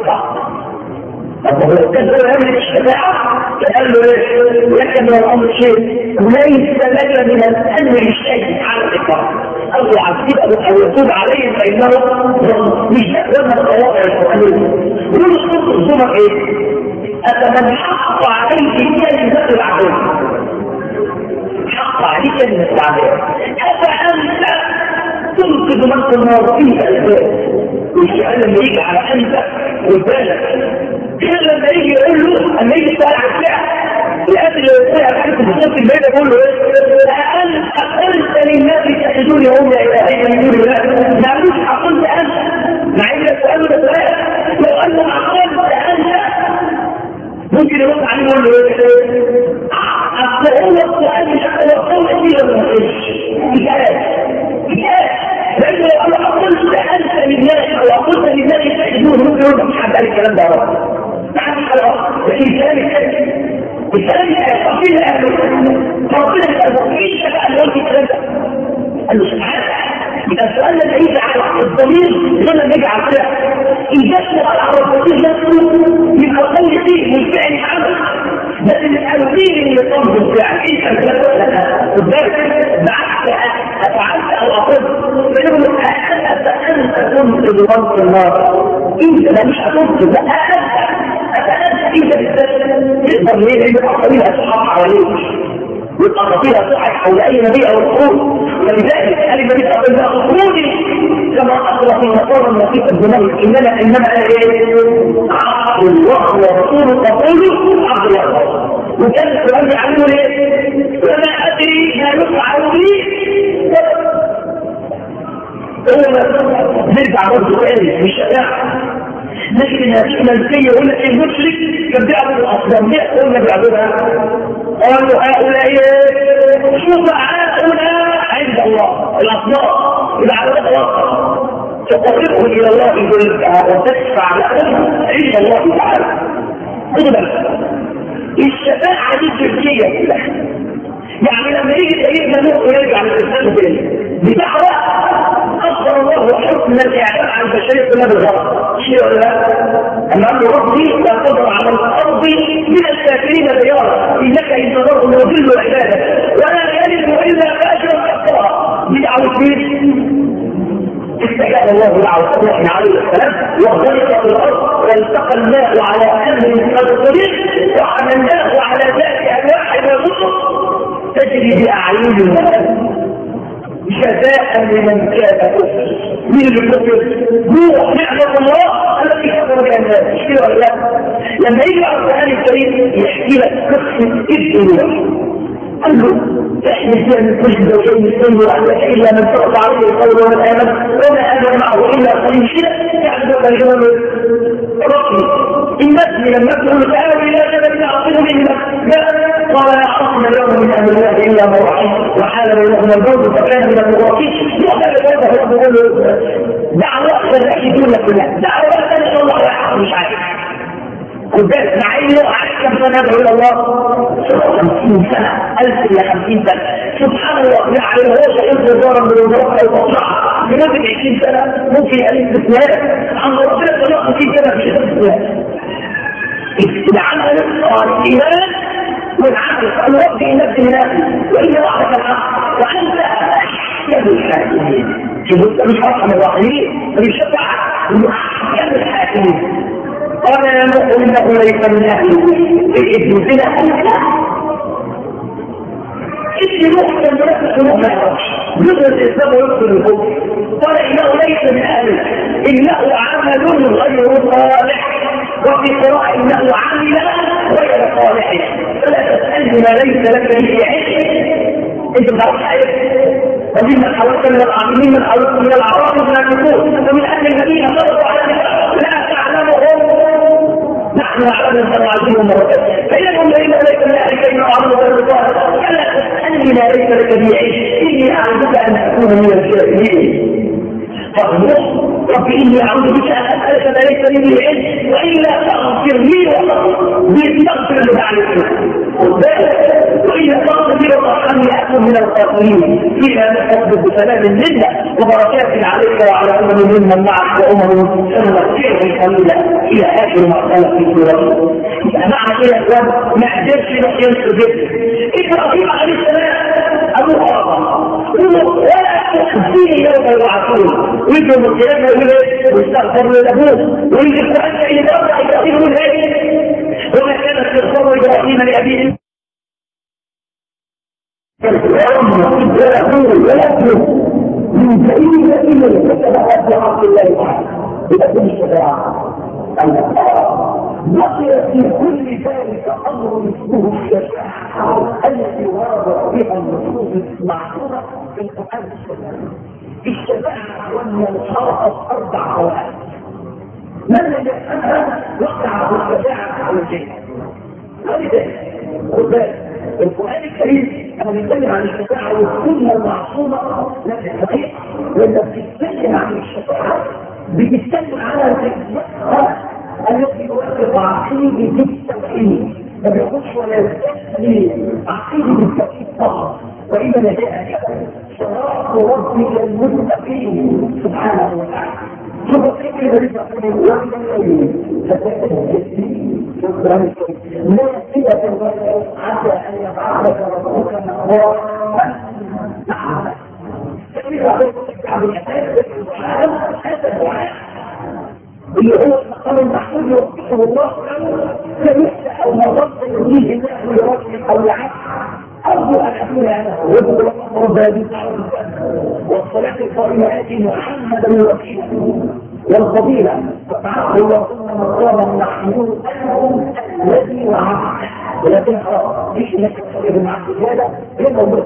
A: طب هو كان هو يعمل الشفاعة فقال له ايه لك من الأمر شيء وليس لك من الأمر شيء على الإطلاق أو يعذب أو يتوب عليه فإنه مش يقدر الطوائع القرآنية يقول الصوت الصومة ايه أتمن حق عليه كلمة العدل حق عليه كلمة العدل أفأنت تنقذ من الموظفين الأسباب والسؤال لما يجي على أنت والبالك كان لما يجي يقول له أما يجي سؤال عن الساعة الأسل اللي يستطيع عليكم بصوت البيت يقول له أنت قلت للناس يتحدوني هم يا إلهي من دون الله ما عملوش قلت أنت مع إن السؤال ده سؤال لو أنه قلت أنت ممكن يرد عليه يقول له أصل هو السؤال مش هو القول إيه ولا ما فيش مش عارف مش عارف لأنه أنا أقلت أنت للناس أو أقلت للناس يتحدون ممكن يقول لك مش حد قال الكلام ده يا رب ما عندي حلقة لكن الكلام الثاني الكلام الثاني ربنا قال ربنا قال مفيش بقى اللي قلت الكلام ده قال له سبحانه يبقى السؤال لما يجي على الضمير غير لما يجي على الفعل إن جسد على الرسول نفسه يبقى القول فيه والفعل عمل لكن الألوين اللي يطلب الفعل إنت الكلام قدامك بعكس أفعلت أو أقول فيقول أنت أنت تنقذ وقت النار إنت مش هتنقذ لا أنت أنت إنت بالذات تقدر ليه لأنك أقوين أصحاب حواليك يبقى فيها صحة حول أي نبي أو رسول ولذلك قال النبي صلى الله عليه وسلم رسولي كما أقرأ في مصار النصيب الزمان إنما إنما إيه عبد الله ورسول تقول عبد الله وكان القرآن يعلمه ليه؟ وما أدري ما يفعل بي. نرجع برضه تاني في الشريعة نجد ان هذه الملكية يقول لك المشرك كان بيعبد الاصنام، ليه قلنا بيعبدها؟ قالوا هؤلاء شفعاؤنا عند الله الاصنام، يبقى على الله تقربهم الى الله وتشفع لهم عند الله تعالى. خذوا بالك الشفاعة دي التركية كلها، يعني لما يجي سيدنا نوح ويرجع للإسلام تاني بدعوة أصدر الله حكم الإعلام عن البشرية كلها بالغلط، شيء ولا لا؟ أما أن ربي لا تضع على الأرض من الكافرين ديارا إنك إن تضرهم يضل عبادك ولا يلد إلا فاجرا كفارا. بدعوة مين؟ استجاب الله دعوة نوح عليه السلام وغرق في الأرض والتقى الماء على أمر قد طريق وحملناه على ذات ألواح وغصب تجري بأعيننا جزاء لمن كان كفر. مين اللي كفر؟ هو نعمة الله التي كفر بها الناس. مش كده ولا لا؟ لما يجي على القرآن الكريم يحكي لك قصة ابن نوح قال له احنا فيها من كل زوجين اثنين وأهلك إلا من تقطع عليه القول ومن آمن وما آمن معه إلا قليل كده. يعني ده كان ربي المسلم لما تقول تعالوا إلى جبل يعصمه منه قال لا عاصم اليوم من امر الله الا من رحم وحال بينهما الموت فكان من المغرقين. وقال برضه هو بيقول له دعوه احسن اكيدون لك كلها دعوه ثانيه ان الله يحق مش عارف. خد بالك مع انه عارف كم سنه يدعو الى الله؟ خمسين سنه ألف الى خمسين سنه. سبحان الله يعني هو شيء وزاره من الوزارات او مصلحه لمده عشرين سنه ممكن يقلل استثناء عن ربنا ثلاث وخمسين سنه في استثناء. العمل الايمان والعقل قال ربي نفسي من اهلي وإن وعدك الحق وأنت أحكم الحاكمين. شوفوا أنت مش أرحم الراحمين فبيشفع أحكم الحاكمين. قال يا نوح إنه ليس من أهلي ابن زنا ابن نوح كان يركز نوح ما يعرفش يدخل الإسلام ويدخل الكفر. قال إنه ليس من أهلي إنه عمل غير صالح وفي قراءة إنه عمل غير صالح فلا تسألني ما ليس لك به علم. انت بتعرفش علم وممن حولك من العاملين من حولك من العرب من النفوس ومن اهل المدينه صدقوا على لا تعلمهم نحن نعلم ان نعلمهم مرتين فانهم ليس لك من اهلك انه عمل غير صالح فلا تسألني ما ليس لك به علم اني اعلمك ان اكون من الجاهلين. فاغفر رب اني اعوذ بك ان اسالك ما ليس لي به علم والا تغفر لي وتغفر لتعلمني واذا تغفر لي وترحمني اكون من الخاسرين. فيها نحب بسلام منا وبركات عليك وعلى امم ممن معك وامم سنمتعهم قليلا الى اخر ما قال في سورته. يبقى معنى كده يا ما قدرش ينسى جدا ابراهيم عليه السلام ابوه غلط ولا تخزيني يوم يبعثون ويجوا من القيامة يقول ايه واستغفر لابوه ويجي القرآن كأن يبرع إبراهيم يقول ايه وما كان استغفار إبراهيم لأبيه ولا أبوه ولا أبوه من بعيد إلى يتبعات لحق الله تعالى بأبوه الشفاعة بقي في كل ذلك أمر اسمه الشفاعة التي ورد بها النصوص المعصورة في القرآن الكريم. الشفاعة والمشاركة أربع قواعد من لم يفهمها وقع بالشفاعة على الجنة. ولذلك خذ بالك القرآن الكريم أنا بيتكلم عن الشفاعة والسنة المعصومة لا تستطيع وإذا بتتكلم عن الشفاعة بتتكلم على الجنة التي يوافق عقيدة التوحيد ما بيخش ولا يستثني عقيدة التوحيد فقط وإنما جاء صراط ربك المتقين سبحانه وتعالى. شوف الفكر ده لسه شكرا لا سيدة عسى أن يبعثك ربك نهارا نعم تكلم عليك عن الأساس هذا الدعاء اللي هو المقام المحمود يوفقه الله فيحسى أو مضط يريد الله لرجل أو لعبد أرجو أن أكون أنا وابن ربادي والصلاة القائمات محمدا الوكيل والفضيلة فتعالى اللهم مقاما محمود الذي وعدت
B: ولكن خلاص مش نفس ابن معك زيادة غير موضوع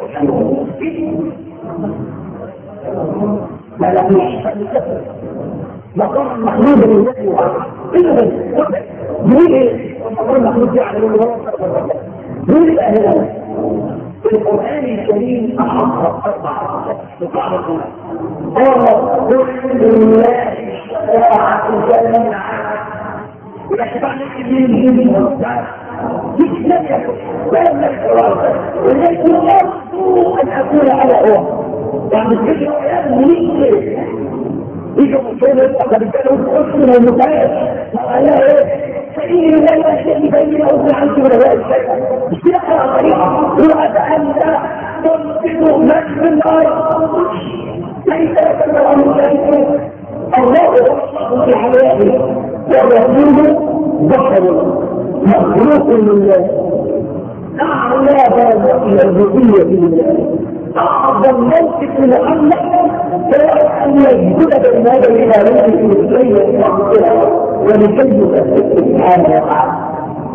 B: ما لقوش مقام محمود من الناس الواقع إذا يقول إيه مقام محمود يعني من الواقع يقول بقى هنا في القرآن الكريم أحقق أربع مقام القرآن قال كل الله الشفاعة جميعا ويشفع لك من الجنة يتنكر ولم يكفر ولذلك يرضو أن أكون على هو يعني الفكرة يعني منيك يجب مصير قد كانوا الحسن والمتعاش وعلى ايه فإن لا يشتري بين أوضع عنك ولا يشتري اشتراكها طريقة وعد أنت تنفق مجد الأرض ليس لك الأمر ذلك الله رسول في حياته والرسول بشر مخلوق لله أعلى درجة العبودية لله أعظم موقف لأنه فلا أن يجدد بين هذا الإلهي في الإسلام ولكي سبحانه وتعالى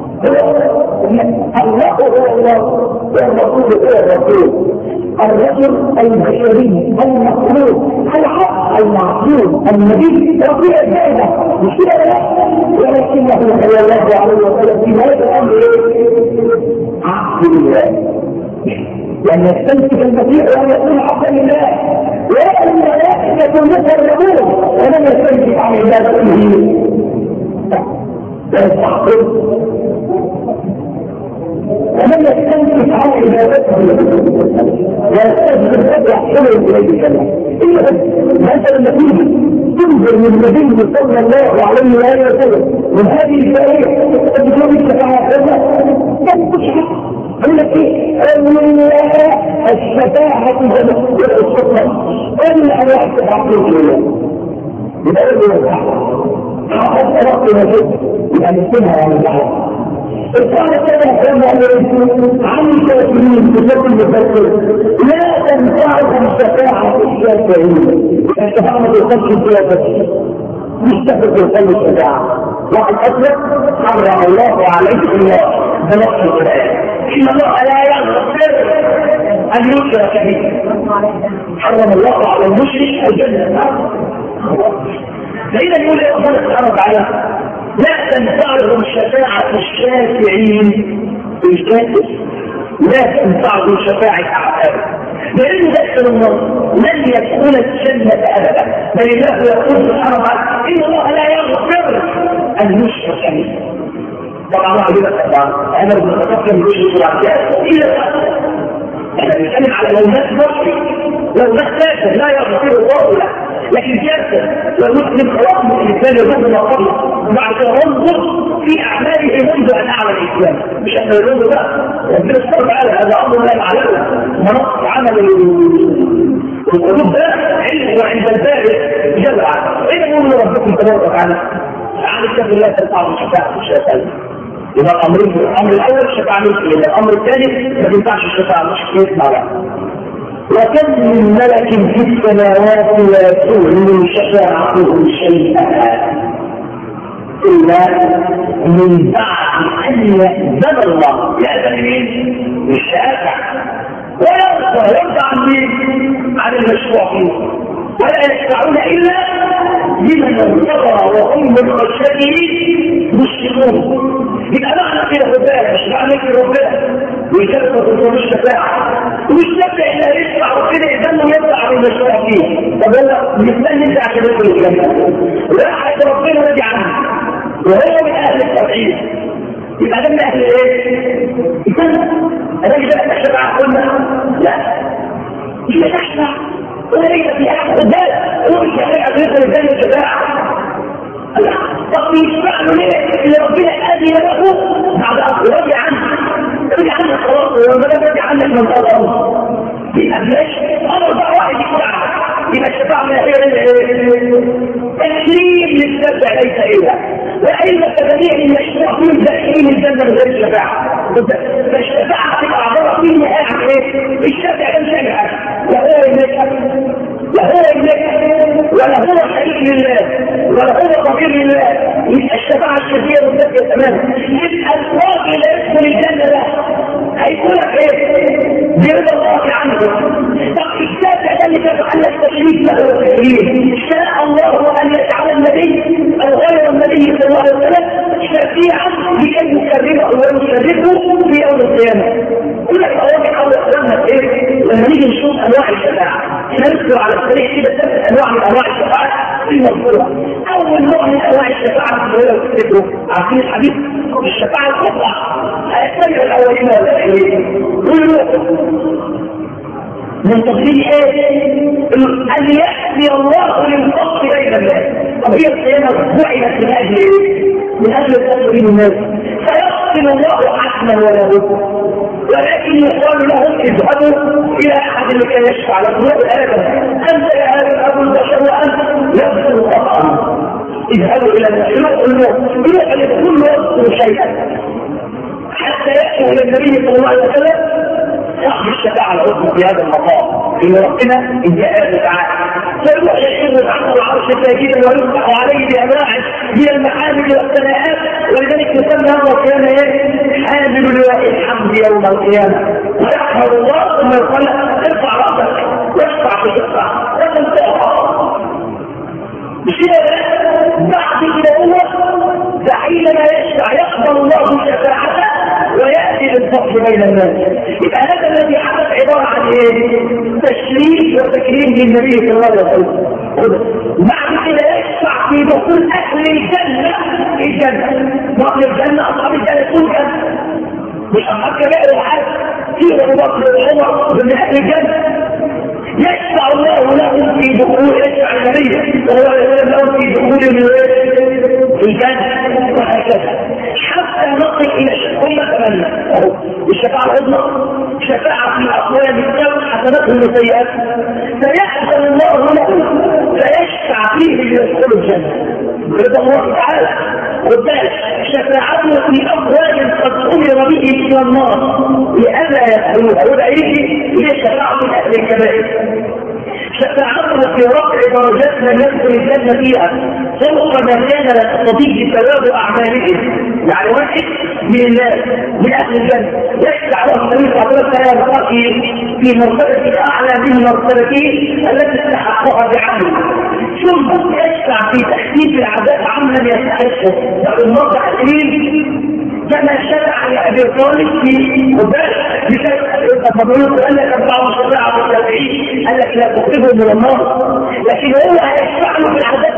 B: الله هو الله والرسول هو الرسول الرجل البشري المخلوق الحق المعصوم النبي رفيع الدائرة مش كده لا ولكنه صلى الله عليه وسلم في هذا الأمر عبد الله لأن يستمسك المسيح وأن يكون عبدا لله ولا الملائكة مقربون ولم يستمسك عن عبادته فيستحقق ومن يستمسك عن عبادته ويستجد الفتح حلو إليه كلام مثلا النتيجة تنظر من النبي صلى الله عليه وآله وسلم من هذه الفائدة تجد الشفاعة كذا تنقش يقول لك ايه؟ الشفاعة والسلطة الا ان يحدث عقله لله يبقى ايه الصحة؟ حقا ترقي وجد يبقى نسمها عن الصحة الصحة كده كما يقول عن الكافرين بشكل مفكر لا تنفعهم شفاعة الشافعين الشفاعة ما توصلش فيها بس مش تفرق توصل الشفاعة واحد أسلم حرم الله عليه الله بنفس القرآن إن الله لا يغفر أن يشرك به حرم الله على المشرك الجنة فإذا يقول يا الله سبحانه وتعالى لا تنفعهم شفاعة الشافعين الكافر لا تنفعهم شفاعة أعداء لأنه ذكر الله لن يدخل الجنة أبدا بل الله يقول سبحانه وتعالى إن الله لا يغفر أن يشرك به طبعا الله يقول لك أنا ابن الخطاب من وجه العبدات إلا احنا بنتكلم على لو ناس مصري لو ناس كافر لا يغفر الله له لكن كافر لو مسلم خلاص من الإنسان يقول ما قبل وبعد كده انظر في أعماله منذ أن أعمل الإسلام مش أن يقول بقى ربنا سبحانه وتعالى هذا أمر لا يعلمه مناطق عمل القلوب ده علم وعند البارئ جل وعلا إذا يقول ربكم تبارك وتعالى عن الكافر لا تنفعه الشفاعة مش هتكلم يبقى الأمرين الأمر الأول الشفاعة ممكن الأمر الثاني ما تنفعش الشفاعة مش يسمع بقى وكم من ملك في السماوات لا تغني شفاعتهم شيئا إلا من بعد أن يأذن الله يأذن مين؟ الشافع ويرضى يرضى عن مين؟ عن المشروع فيه ولا يشفعون إلا لمن ارتضى وهم من خشيته مشركون يبقى معنى كده ربنا مش معنى كده ربنا ويكلف الرسول الشفاعة ومش نبدأ إلا يشفع ربنا يذنه ويطلع من المشروع فيه طب يلا نستنى انت عشان يدخل الجنة لا حتى ربنا راضي عنه وهو من أهل التوحيد يبقى ده من أهل إيه؟ يسمى أنا مش بقى الشفاعة قلنا لا مش بتشفع ولا ليس في أحد الدالة هو مش يحتاج أن يدخل الجنة الشفاعة طب يشفع له ليه؟ اللي ربنا أذن له بعد أن راضي عنه راضي عنه خلاص ولما لم راضي عنك من طلبه يبقى بلاش أمر بقى واحد يشفع يبقى الشفاعة من هي تكريم للسبع ليس إلا وإلا تبنيه أن يشفع فيه تكريم الجنة من غير الشفاعة فالشفاعة تبقى عبارة فيه نهاية عن إيه؟ الشفاعة كان شفاعة لا هو يملك لا هو يملك ولا هو شريك لله ولا هو ضمير لله، يبقى الشفاعة الشركية منتفية تماما. يبقى الراجل اللي يدخل الجنة ده هيقول لك ايه؟ برضا الله عنه. طب الشافع ده اللي تفعل التشريك له وتكريم، شاء الله ان يجعل النبي او غير النبي صلى الله عليه وسلم شفيعا لكي يكرمه ويشرفه في يوم القيامة. يقول لك الله حول اخواننا ايه؟ لما نيجي نشوف انواع الشفاعة نذكر على السريع كده ثلاث انواع من انواع الشفاعة في المذكورة. اول نوع من انواع الشفاعة في الولاء والتكريم عارفين الحديث الشفاعة الكبرى السبع الاولين والاخرين من تفضيل ايه؟ ان يحمي الله للفصل بين الناس. طب هي القيامة بعدت من اجل ايه؟ من اجل التسليم الناس، فيفصل الله حكما ولا بد، ولكن يقال لهم اذهبوا الى احد اللي كان يشفع لكم ابدا انت يا هذا ابو البشر وانت يغفر طبعا. اذهبوا الى المخلوق الموت يروح لكل وقت شيئا حتى يأتوا الى النبي صلى الله عليه وسلم صاحب الشفاعة العظمى في هذا المقام اللي ربنا ان جاء تعالى، فيروح يشهد عنه العرش ساجدا ويفتح عليه بانواع من المحامد والثناءات. ولذلك يسمى هذا القيامة ايه؟ حامل لواء الحمد يوم القيامة، ويحمد الله ثم يقول ارفع راسك واشفع في الشفاعة وتنتهى. مش كده بعد كده هو ده حينما يشفع يقبل الله شفاعته ويأتي بالفصل بين الناس. يبقى هذا الذي حدث عبارة عن ايه؟ تشريف وتكريم للنبي صلى الله عليه وسلم. بعد كده يشفع في دخول اهل الجنة الجنة. بعض الجنة اصحاب الجنة يكون جنة مش اصحاب كبائر الحاج في ابو بكر وعمر من اهل الجنة يشفع الله لهم في دخول يشفع النبي صلى الله عليه وسلم لهم في دخول الجنة وهكذا حتى نصل الى هم تمنى الشفاعة العظمى شفاعة في اقوال الدول حسناتهم وسيئاتهم فيحسن الله لهم فيشفع فيه ليدخلوا الجنة رضا الله تعالى. وذلك شفاعته في اقوال قد امر به الى النار لئلا يدخلوها ولا يجي الى شفاعة اهل الكبائر. شفاعته في رفع درجات من يدخل الجنة فيها فوق ما كان لا تستطيع ثواب اعمالهم. يعني واحد من الناس من اهل الجنة يشفع له النبي صلى الله عليه وسلم في مرتبة اعلى من مرتبته التي استحقها بعمله، ثم يشفع في تخفيف العذاب عمن يستحقه. المرضى حسين كما شفع لأبي طالب في مباشر لكي مبروك قال لك بعض الشفاعة والتابعين قال لك لا تخرجه من النار، لكن هو هيشفع له في العذاب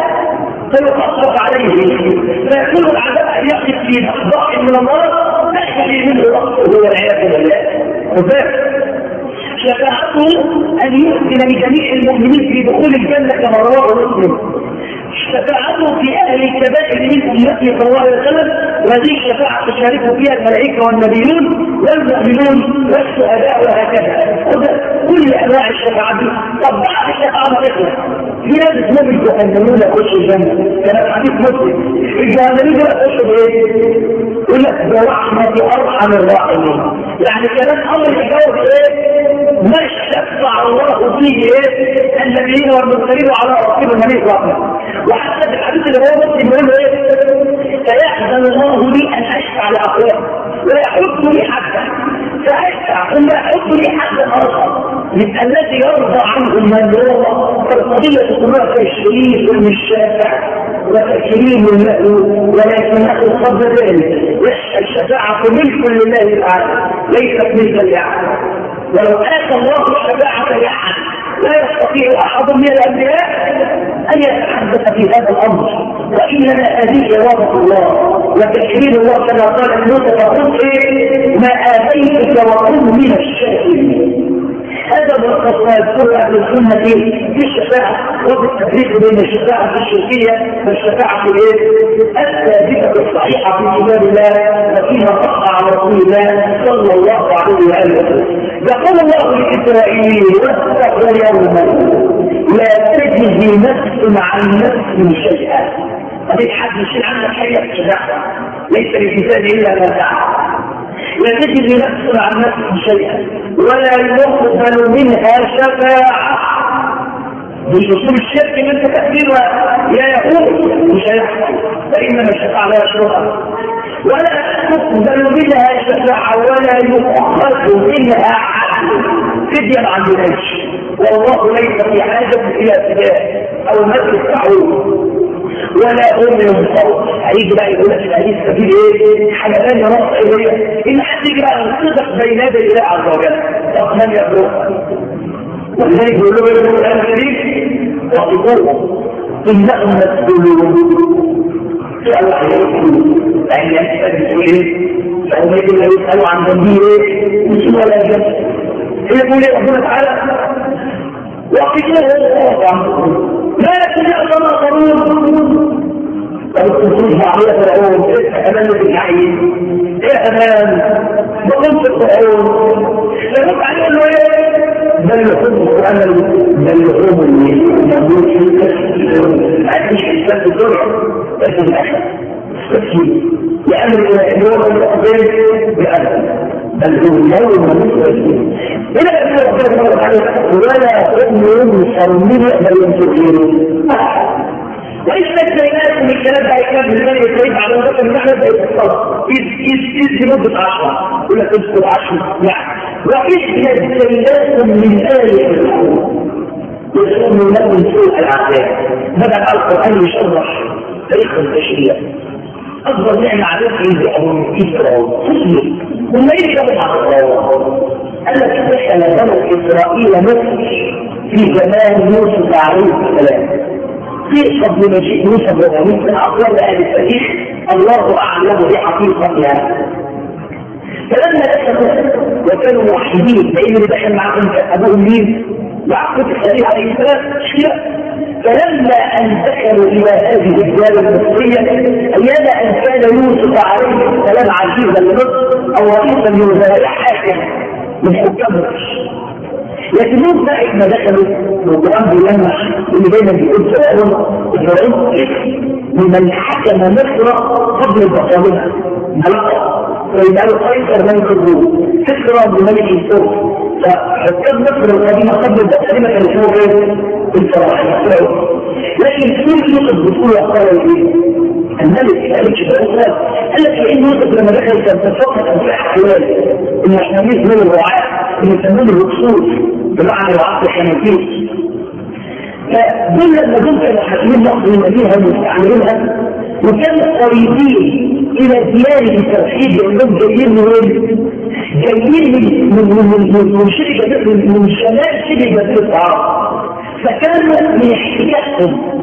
B: فيخفف عليه فيكون العذاب ان يقف في ضعف من النار تحمل منه رأسه والعياذ بالله. وذلك شفاعته ان يؤذن لجميع المؤمنين في دخول الجنة كما رواه مسلم. شفاعته في اهل الكبائر من امته صلى الله عليه وسلم، وهذه الشفاعه تشارك فيها الملائكه والنبيون والمؤمنون والشهداء وهكذا. كل انواع الشفاعه دي. طب بعد الشفاعه تخلص في ناس اسمهم الجهنميون يخشوا الجنه كان حديث مسلم. الجهنميون يخشوا بايه؟ يقول لك برحمه ارحم الراحمين. يعني كمان امر يجاوب ايه؟ ما شفع الله فيه ايه؟ النبيين والمرسلين وعلى رسول النبي صلى الله عليه وسلم. وحتى في الحديث اللي هو مسلم يقول ايه؟ فيحزن الله لي ان اشفع لاقوام ويحب لي حدا فاشفع ثم يحب لي حدا اخر من الذي يرضى عنهم من هو فالقضيه تكون في الشريف ومن الشافع وتكريم له، ولكنه قبل ذلك الشفاعه ملك لله تعالى ليست ملكا لاحد. ولو اتى الله الشفاعه لاحد لا يستطيع احد من الانبياء ان يتحدث في هذا الامر، وانما هذه اراده الله وتكريم الله كما قال موسى فقل ايه ما اتيتك وكن من الشاكرين. هذا ملخص ما يذكر اهل السنه في الشفاعه وبالتفريق بين الشفاعه الشركيه والشفاعه الثابته الصحيحه في كتاب الله وفيما صح عن رسول الله صلى الله عليه وسلم. يقول الله لاسرائيل واتقوا يوما لا تجزي نفس عن نفس شيئا. مفيش حد يشيل عنك شيئا في الشفاعه، ليس للانسان الا ما سعى. لا تجزي نفس عن نفس شيئا ولا يقبل منها شفاعه مش اصول الشرك اللي انت تأثيرها يا يقول مش هيحصل، فإنما الشفاعة لا يشرعها ولا تقبل منها شفاعة ولا يؤخذ منها عدل فدية عن الناس، والله ليس في حاجة إلى فداء أو مثل التعويض ولا هم ينصرون. هيجي بقى يقول لك الحديث كبير ايه حاجه ثانيه نص ايه ان حد يجي بقى ينصدق بين يدي الله عز وجل. طب من يبلغ ولذلك يقول له يقول القرآن الكريم وقفوه انهم مسؤولون سألوا عن يقولون لأن يسأل يقول ايه فهم يقول يسألوا عن ذنبه ايه مش ولا جنب يقول ايه ربنا تعالى وقفوه لا تجعل ما قانون فبالتنسيح معية فرعون ايه امان بالحعين ايه امان بقوم في القرآن لما تعالى انه ايه بل يحب القرآن بل يحب المنبوط في الكسر عدش الإسلام الدرع لكن الأخر التسكين لأمر اليوم الأخبار بأمر بل هو اليوم المسؤولين إلى أن ربنا الله تعالى ولا أمر يصرمني بل ينتظرون وإيش نجزيناكم من الكلام ده يكمل المال يتريد على وقت المعنى ده يتصل إذ إذ إذ لمدة عشرة يقول لك اذكر عشرة يعني وإذ نجزيناكم من آل فرعون يسمون لكم سوء العذاب. بدأ القرآن يشرح تاريخ التشريع أفضل نعمة عليك يزعهم في فرعون تسلم وما يجب على فرعون قال لك دخل بنو إسرائيل مصر في زمان يوسف عليه السلام في قبل مجيء موسى بن من أقوال أهل التاريخ الله أعلم بحقيقتها. فلما دخلوا وكانوا موحدين لأن اللي دخل معهم أبوهم مين؟ يعقوب الخليل عليه السلام فلما أن دخلوا إلى هذه الدولة المصرية أيام أن كان يوسف عليه السلام عزيزا لمصر أو رئيسا لوزراء حاكم من حكام مصر. لكن هم بعد ما دخلوا القرآن بيلمح اللي دايما بيقول فرعون فرعون من حكم مصر قبل البطالمة ملقا فيجعلوا قيصر ملك الروم فكرة بملك الفرس. فحكام مصر القديمة قبل البطالمة كانوا فوق الفراعنة لكن كل يوسف بطول وقال ايه؟ الملك قال لك قال لك لان يوسف لما دخل كان تفقد في احوال ان احنا من الرعاة ان يسمون الرسول بمعنى العقل الحنفي. فدول لما دول كانوا حاكمين مصر المدينه ومستعملينها وكانوا قريبين الى ديار التوحيد لانهم جايين من جايين من من من من شركه من شمال شركه العرب فكانوا من احتكاكهم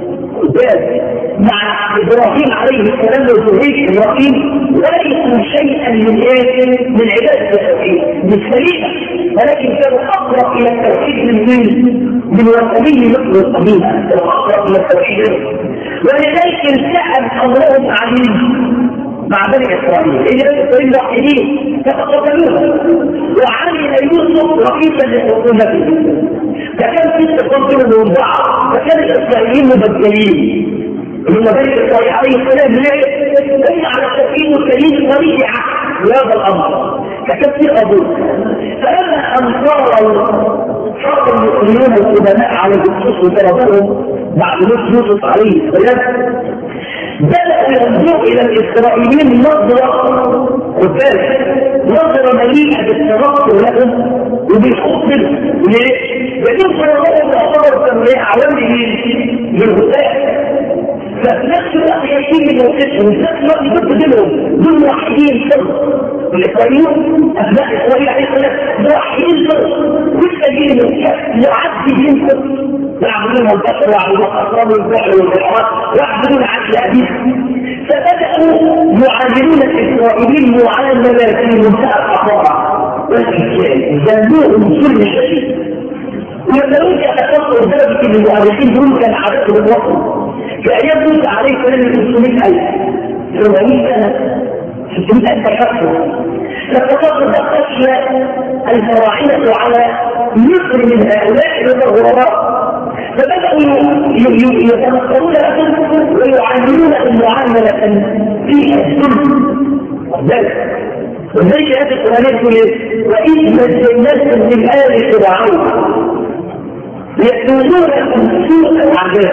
B: مع ابراهيم عليه السلام وزهير ابراهيم وليسوا شيئا من ايه؟ من عباده التوحيد بالسليمه ولكن كانوا اقرب الى التوحيد من مين؟ من وثني مصر القديمه كانوا اقرب الى التوحيد ولذلك التأم امرهم عليم مع بني اسرائيل اذا بني اسرائيل موحدين فقتلوها وعمل يوسف رئيسا لحكومته فكان في استقامة من بعض فكان الاسرائيليين مبدلين هم بني اسرائيل عليه السلام ليه؟ لان على التوحيد والسليم طريقه لهذا الامر فكان في قبول. فلما ان صار صار المسلمون القدماء على الخصوص وطلبهم بعد موت يوسف عليه السلام بدأوا ينظروا إلى الإسرائيليين نظرة وفاة نظرة مليئة بالترقب لهم وبالخطب ليه؟ لأنهم صلواتهم تعتبر تنمية عوامل للهداء ففي نفس الوقت يشيل من وقتهم في نفس الوقت يبدلهم دول موحدين سر الإسرائيليين أبناء إسرائيل عليه السلام موحدين سر والسجين معددين سر يعبدون البشر ويعبدون الأسرار والبحر والبحرات ويعبدون عدل أبيه فبدأوا يعاملون الإسرائيليين معاملة في منتهى الحقارة والإنسان ذنبوهم ظلم شديد. ولما نرجع تفكر درجة ان المؤرخين دول كان عددهم الوطن في ايام موسى عليه السلام ستمائة ألف سبعمائة سنة ستمائة ألف شخص فتفكر تخشى الفراعنة على مصر من هؤلاء الغرباء فبدأوا يتنقلون لهم ويعاملون المعاملة فيها الظلم ذلك وذلك هذه القرآن يقول وإذ نجيناكم من آل فرعون يسومونكم سوء العذاب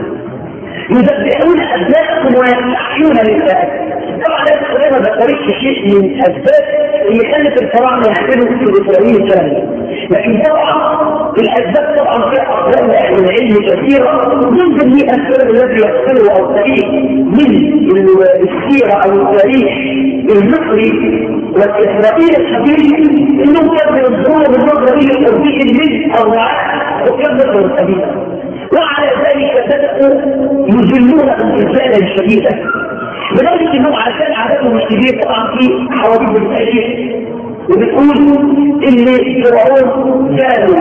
B: يذبحون ابناءكم ويستحيون نساءكم. طبعا انا ما بقولش شيء من الاسباب اللي خلت الفراعنه يعملوا في اسرائيل ثانيه، لكن طبعا الاسباب طبعا فيها اقوال اهل العلم كثيره، من ضمن الاسباب التي يحصلها او التاريخ من السيره او التاريخ المصري والاسرائيلي الحديث انهم كانوا ينظرون بالنظره الى توجيه الملك او العقل وكانوا مرتبطين، وعلى ذلك بدأوا يذلونهم إذلالا شديدا، لذلك انهم عشان عددهم الكبير طبعا في حوادث التاريخ وبتقول ان فرعون كانوا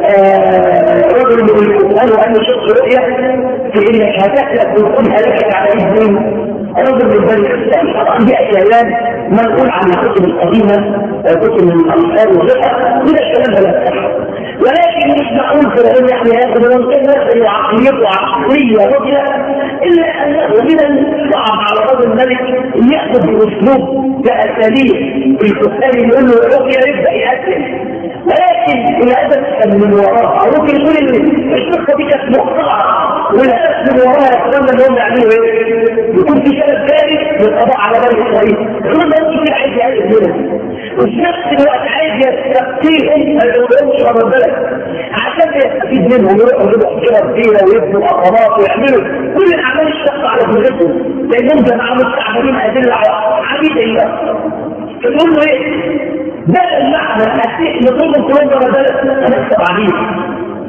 B: رجل من القرآن وأن شخص رؤية في انك هتألف وتكون هلكت على اذن رجل من بني الاسلام. طبعا دي احيانا منقول عن الكتب القديمه كتب من الامثال وغيرها من الكلام لا يصح، ولكن مش نقول فرعون يعني هذا ممكن نفسه عقليته عقليه رجله، الا انه من الصعب على رجل الملك ان ياخذ باسلوب كاساليب الكتاب يقول له الرؤيا يبدا يقدم، ولكن الهدف كان من وراها ممكن يقول ان القصه دي كانت مقطعه والهدف من وراها يتمنى انهم يعملوا ايه؟ يكون في سبب ثالث للقضاء على بني اسرائيل. كل ده كتير عايز يعرف منهم، وفي نفس الوقت عايز يستقيهم ما يقولهمش على البلد عشان يستفيد منهم، يروحوا يجيبوا حجره كبيره ويبنوا اقامات ويعملوا كل الاعمال الشاقه على دماغهم لانهم جماعه مستعملين ادله عبيده لله. تقول له ايه؟ بدل معنى التحقيق نطلب تنظر بلد هنكتب عليه،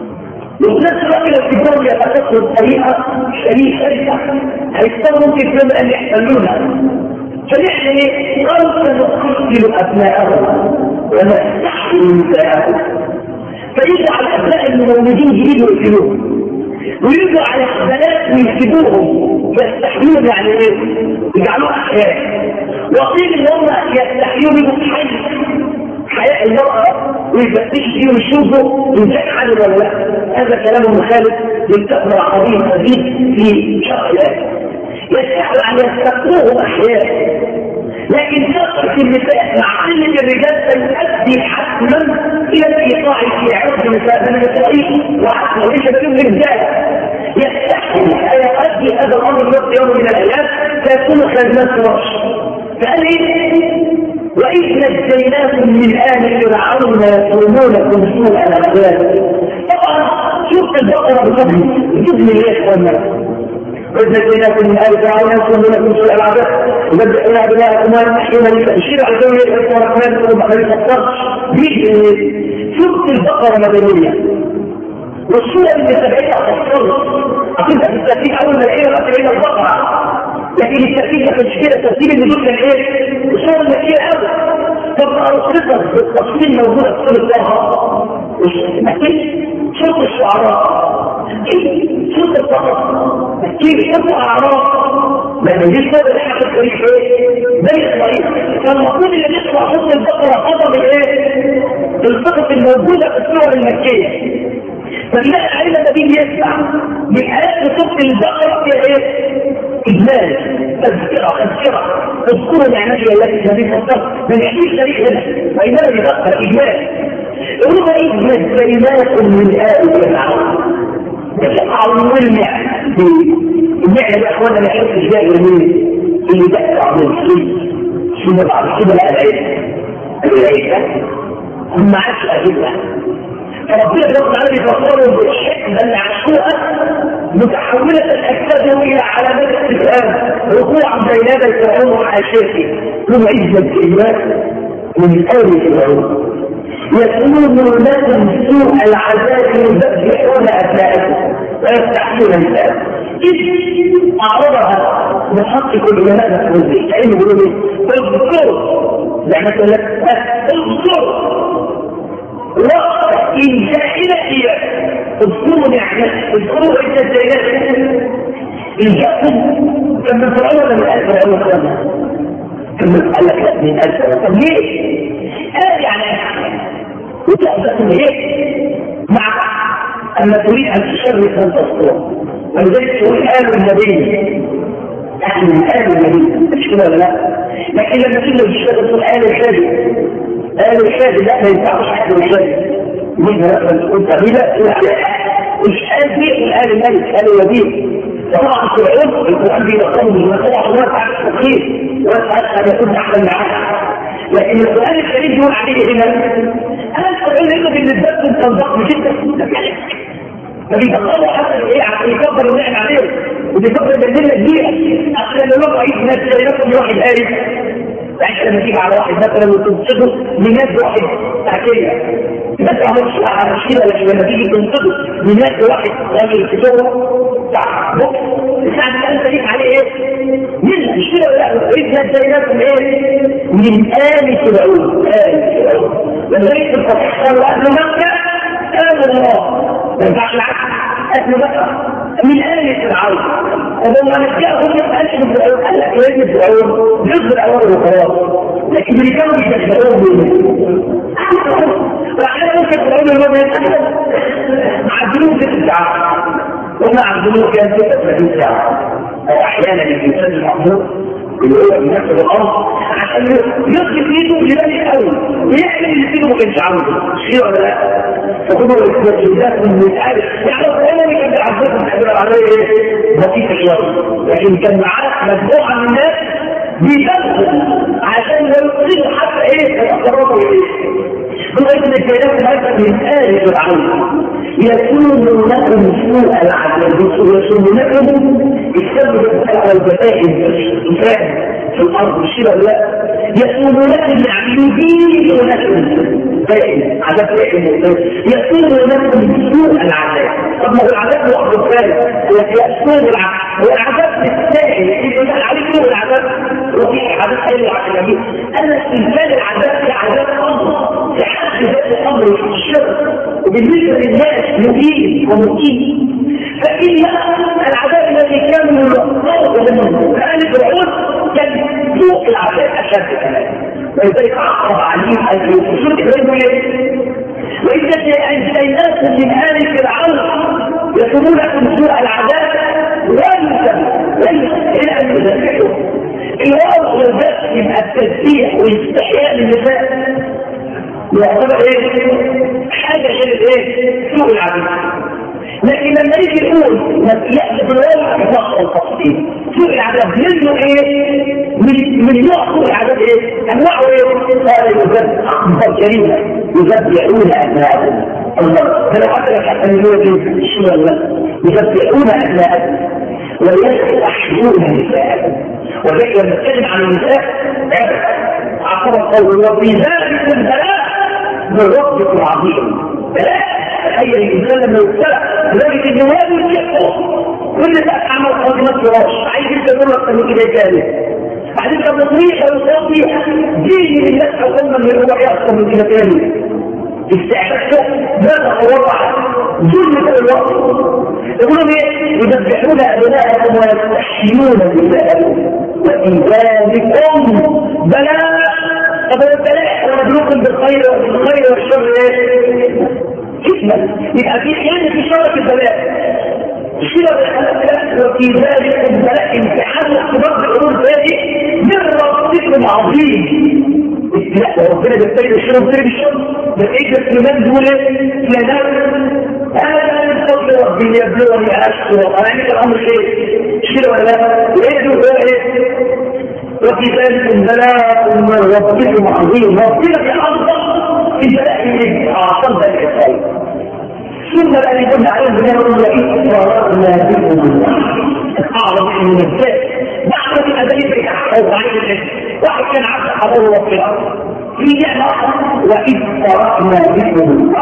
B: وفي نفس الوقت لو تجربوا يتخذوا بطريقه شريفه هيضطروا ممكن في يوم ان يحتلونها. فنحن ايه؟ قالوا سنقتل ابناءهم ونستحيي نساءهم، فيجعل الابناء المولودين يريدوا يقتلوهم ويجوا على البنات ويسيبوهم يستحيون، يعني ايه؟ يجعلوها احياء، وقيل ان هم يستحيون بحي حياء المرأة ويفتش فيه ويشوفوا إن كان حل ولا لا. هذا كلام مخالف للكفر العظيم الحديث في شرع الله. يستحيل أن يستقروهم أحياء، لكن كثرة النساء مع قلة الرجال سيؤدي حتما إلى الإيقاع في عرض النساء من التاريخ وحتما وليس بدون رجال. يستحيل أن يؤدي هذا الأمر في يوم من الأيام فيكون خادمات فرش. فقال إيه؟ وإذ نجيناكم من آل فرعون يسومونكم سوء العذاب. طبعا شوف البقرة بفضل جبن ليه اخوانا. وإذ نجيناكم من آل فرعون يسومونكم سوء العذاب وبدأوا أبناءكم ويمحيون الشير على الدولة الرحمن ثم خليفة الصرح. شوف البقرة مدنية والصورة اللي تبعتها تصرف أقول في الترتيب أول ما العيلة رأت إلى البقرة، لكن الترتيب ما كانش كده، الترتيب اللي دول كان ايه؟ الصورة المكية أوي. طب أرصدها بالتفصيل موجودة في صورة الله مكية، صورة الشعراء مكية، صورة البقرة مكية، صورة الأعراف. لما دي صورة اللي حصلت تاريخ ايه؟ بني إسرائيل. كان المفروض اللي يطلع صورة البقرة قضى بالايه؟ القصص الموجودة في الصور المكية. فبناء على ده بيجي يسمع من آيات صورة البقرة فيها ايه؟ إجمال تذكرة تذكرة تذكروا نعمتي التي تزيد الصرف من يحيي تاريخ هنا وإنما يذكر إجمال. يقولوا إجمال كلمات من آل فرعون يتعلمون النعم النعم يا أخوانا ما يحرصش بها يرمين اللي دفع من الصيد ثم بعد كده بقى العيد العيد هم عادش أجلها. فربنا يقول تعالى يفكروا بالحكمة اللي عاشوها متحولة أجسادهم إلى علامات استفهام ركوعا بين يدي فرعون وحاشيته ثم عزة الكلمات من آل فرعون يسومون لكم سوء العذاب يذبحون أبناءكم ويستحيون نساءكم. إذ أعرضها من حق كل علماء مسؤولين كأنه يقولوا لي اذكروا زي تقول لك اذكروا وقت إنشائنا إياه اذكروا نعمة اذكروا عدة زينات إياكم كان من فرعون ولا من ألف فرعون كمان كان من ألف من ألف فرعون. طب ليه؟ قال يعني وتحدث ليه مع أن تريد أن تشرف من تصدر ولذلك تقول آل النبي نحن من آل النبي مش كده ولا لا؟ لكن لما تقول الشيخ تقول آل الشادي آل الشادي لا ما ينفعش حد الشادي مين مثلا تقول تغيبة مش قال دي قال الملك قال الوزير. طبعا فرعون القرآن بيدخله بالمسألة الله تعالى التخير واسأل أن يكون أحسن معاه. لكن القرآن الكريم يقول عليه هنا أنا فرعون إنه بالنسبة لكم كان ضخم جدا ما بيدخلوا حتى إيه عشان يكبر النعم عليهم وبيكبر الدنيا كبيرة عشان لو رئيس ناس زي لكم واحد قاري يعني لما تيجي على واحد مثلا وتنصده لناس واحد تحكيها ما تعملش على مشكلة. لكن لما تيجي تنصده لناس واحد راجل في شغله بتاع بص الساعة اللي انت ليك عليه ايه؟ من مشكلة ولا رئيس ناس زي لكم ايه؟ من آل فرعون آل فرعون لما رئيس الفتح قالوا أهل مكة آل الله ما ينفعش العكس أهل مكة من آل فرعون. فلما نجاهم يبقى من فرعون قال لك وين فرعون يصبر أوله وخلاص. لكن اللي كانوا يستشعرون منه وأحيانا ممكن فرعون المهم يتحدث عدلوه ست ساعات وما عدلوه كان ستة وثلاثين ساعة. أو أحيانا الإنسان المحظوظ اللي هو بينفذ الأمر عشان يصرف ايده لبني الأول ويعمل اللي فيه ما كانش عامله شيء ولا لا. فكله الإسلام من يتعرف يعني القرآن كان بيعذبهم تعبير العربية ايه؟ بسيطة شوية. لكن كان معاه مجموعة من الناس بيدخل عشان لا يصير حتى ايه يقربوا ايه. بغير ان الكلام هذا من آل فرعون يكون لكم سوء العذاب يكون لكم السبب على البدائل الفهم في الارض الشبه لا يكون لكم يعني يبين لكم دائم عذاب دائم يكون لكم سوء العذاب. طب ما هو العذاب هو افضل ثالث يكون العذاب هو العذاب الثاني اللي قال عليه سوء العذاب وفي حديث حلو عشان اجيب ان استنزال العذاب كعذاب امر في حد ذات الامر في الشر وبالنسبه للناس مبين ومقيم. فإن العذاب الذي كان يلقاه منه كان فرعون كان فوق العذاب أشد كمان ولذلك عقب عليهم أن يفسد إليه. وإذا جئناكم من آل فرعون يصومونكم سوء العذاب وليس إلى أن يذبحوا الواو والبأس يبقى التسبيح والاستحياء للنساء يعتبر ايه؟ حاجة غير الايه؟ سوء العذاب. لكن لما يجي يقول يأخذ الواقع بفقر التفصيل سوء العذاب منه ايه؟ من من نوع سوء العذاب ايه؟ انواعه ايه؟ قال يذبح اكبر جريمة يذبحون ابنائهم. الله فلو حتى لك حتى من يوجد الشيء ولا يذبحون ابنائهم ويستحيون نساءهم. وذلك لما نتكلم عن النساء عقب قول الله في ذلك البلاء من ربكم العظيم. بلاء تخيل الانسان لما يبتلى لذلك الجواب يحفظ كل ده اعمال قادمات فراش عايز انت تقول لك من كده تاني بعدين كان تصريح ويصريح دين للناس حكومه من هو يحصل من كده تاني استعدادته ماذا وضع ظلم الوقت يقولون ايه يذبحون ابنائهم ويستحيون نساءهم وفي ذلكم بلاء. طب البلاء ونبلوكم بالخير والخير والشر ايه؟ حكمة يبقى في خيانة في شرف البلاء وفي ذلك البلاء امتحان واختبار الامور ذاتي من ربكم عظيم. لا ربنا بيبتلي بالشر وبيبتلي بالشر بالايه الكلمات دول كلمات هذا من فضل ربي يبلغني اشكر انا عندي الامر ايه؟ شيل ولا لا؟ وايه دول ايه؟ وفي ذلك البلاء من ربكم عظيم. ربنا في افضل البلاء اللي اعطى الانسان ثم الذي كنا عليه بنقول لئن فرغنا بكم اعظم من الذات بعد من ذلك او بعيد الاسم واحد كان عبد حضور في الارض في نعمه وإذ فرغنا بكم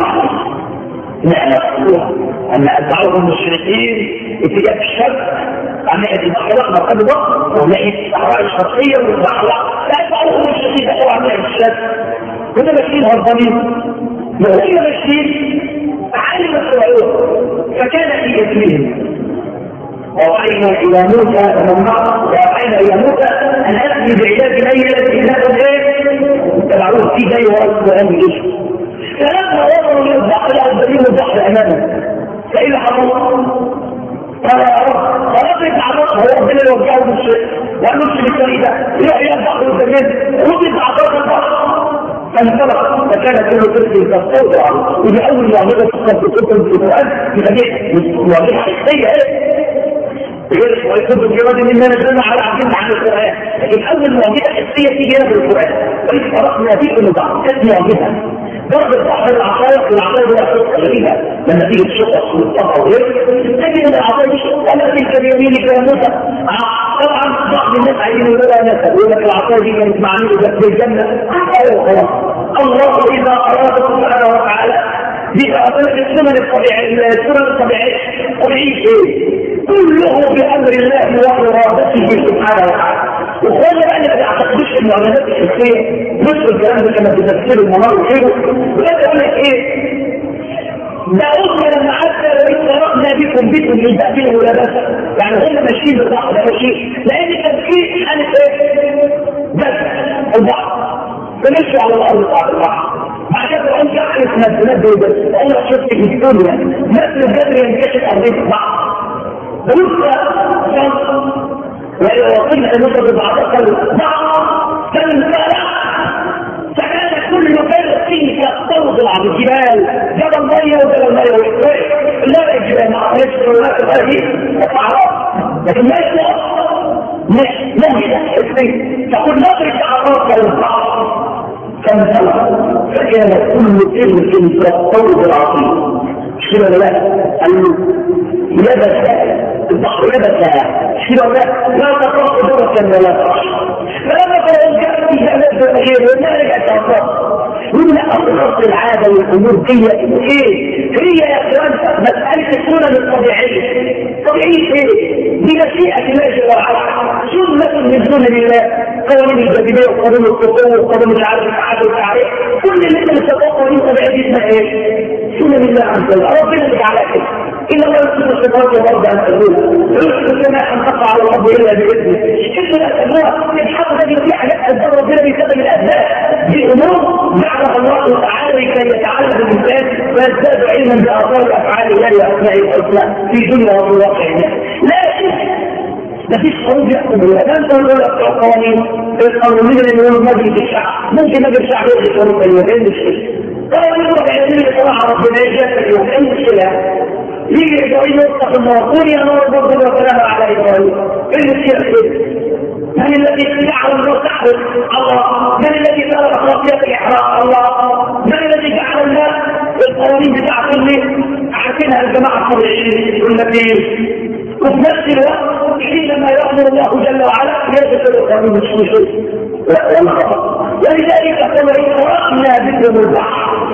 B: نعمه ان اتبعوهم المشركين اتجاه الشر عن ناحيه البحر قبل وقت وناحيه الصحراء الشرقيه والبحر لا اتبعوهم المشركين عن ناحيه الشر كنا ماشيين هربانين وهي ماشيين علم الفرعون فكان في يتيهم ووحينا الى موسى ووحينا الى موسى ان اسمي بعلاج ليله انهم ايه تبعوه في جاي ورا القران بجسم فلما وصلوا للبحر البريم البحر امامه فاذا حصل قال يا رب خلاص يتعرض هو ربنا يوجهه بالشيء وقال له بالطريق ده يروح الى البحر والبريم رد يتعرض البحر فانطلق فكان كل طفل كالصوت. ودي اول معجزه تحصل في كتب القران في بديهه معجزه حقيقيه غير ويكون الجواد مما نزلنا على عبدنا عن القرآن. لكن أول معجزة حسية تيجي هنا في القرآن. وإذ فرقنا فيكم البعض كانت معجزة. ضرب البحر العصاية والعصاية هو الشقة غريبة لما تيجي الشقة والطبع وغيره تجد العصاية الشقة التي كبيرين يا موسى. طبعا بعض الناس عايزين يقولوا ناسا يقول لك العصاية دي كانت معمولة في الجنة. أيوه خلاص. الله إذا أراد سبحانه وتعالى بأطلاق السنن الطبيعية السنن الطبيعية طبيعية إيه؟ كله بأمر الله وإرادته سبحانه وتعالى. وخلنا بقى اللي ما بيعتقدوش المعجزات الحسية نصف الكلام ده كما بتفسير المنار وغيره وده يقول لك ايه؟ ده قلنا لما عدى اتفرقنا بكم بكم من تأكيد ولا بس يعني هم ماشيين بالبحر ده ماشيين لأن تفكير حالة ايه؟ بس البحر بنمشي على الأرض بتاع البحر عشان تقول يعرف نفسنا دول بس أنا شفت في الدنيا نفس الجدر ينكشف أرضية البحر ولسه وقلنا أن نصر بعض فالمسارع فكان كل فرق فيه يختلط على الجبال جبل مية وجبل مية وإخوة لا الجبال مع نفسه ولا تغير لكن ما يسلق مش مهدة تقول نظرك عرافة والبعض فانسلق فكان كل فرق يختلط العظيم شبه لا يبس البحر يبس شبه لا لا تقرأ درسا ولا تقرأ فلما فرعون جاء في جانب الغير وما رجع تقرأ ومن أصل العادة والأمور دي ايه هي يا اخوان مسألة السنن الطبيعية طبيعية ايه دي مشيئة الله جل وعلا سنة من سنن الله قوانين الجاذبية وقانون القوة وقانون مش عارف التعادل والتعريف كل اللي انت مستطاع قوانين طبيعية اسمها ايه سنن الله عز وجل ربنا بيجعلها كده إلا الله يسمى الصفات والأرض أن تقول يسمى السماء أن تقع على الأرض إلا بإذنه إذن الأسماء الحق الذي في حاجات أسباب ربنا بيسبب الأسباب دي أمور جعلها الله تعالى كي يتعلم الإنسان ويزداد علما بآثار أفعال الله وأسمائه الحسنى في دنيا وفي واقع لا مفيش قانون يحكم بالله لا انت ولا القوانين القانونين اللي يقولوا مجلس الشعب ممكن مجلس الشعب يقول قانون اليوم ايه المشكله؟ قانون يروح يعمل صراحه ربنا يجازي اليوم ايه المشكله؟ يجي ابراهيم يفتح الموضوع يا نور برضه وسلام على ابراهيم ايه المشكله كده؟ من الذي جعل النور تحرق الله؟ من الذي طلب خاصيه الاحراق الله؟ من الذي جعل الناس القوانين بتاعت اللي عارفينها الجماعه الطبيعيين يقول لك ايه؟ وفي نفس الوقت حينما يأمر الله جل وعلا يجب القانون الشيء ولذلك كما فرقنا بكم البحر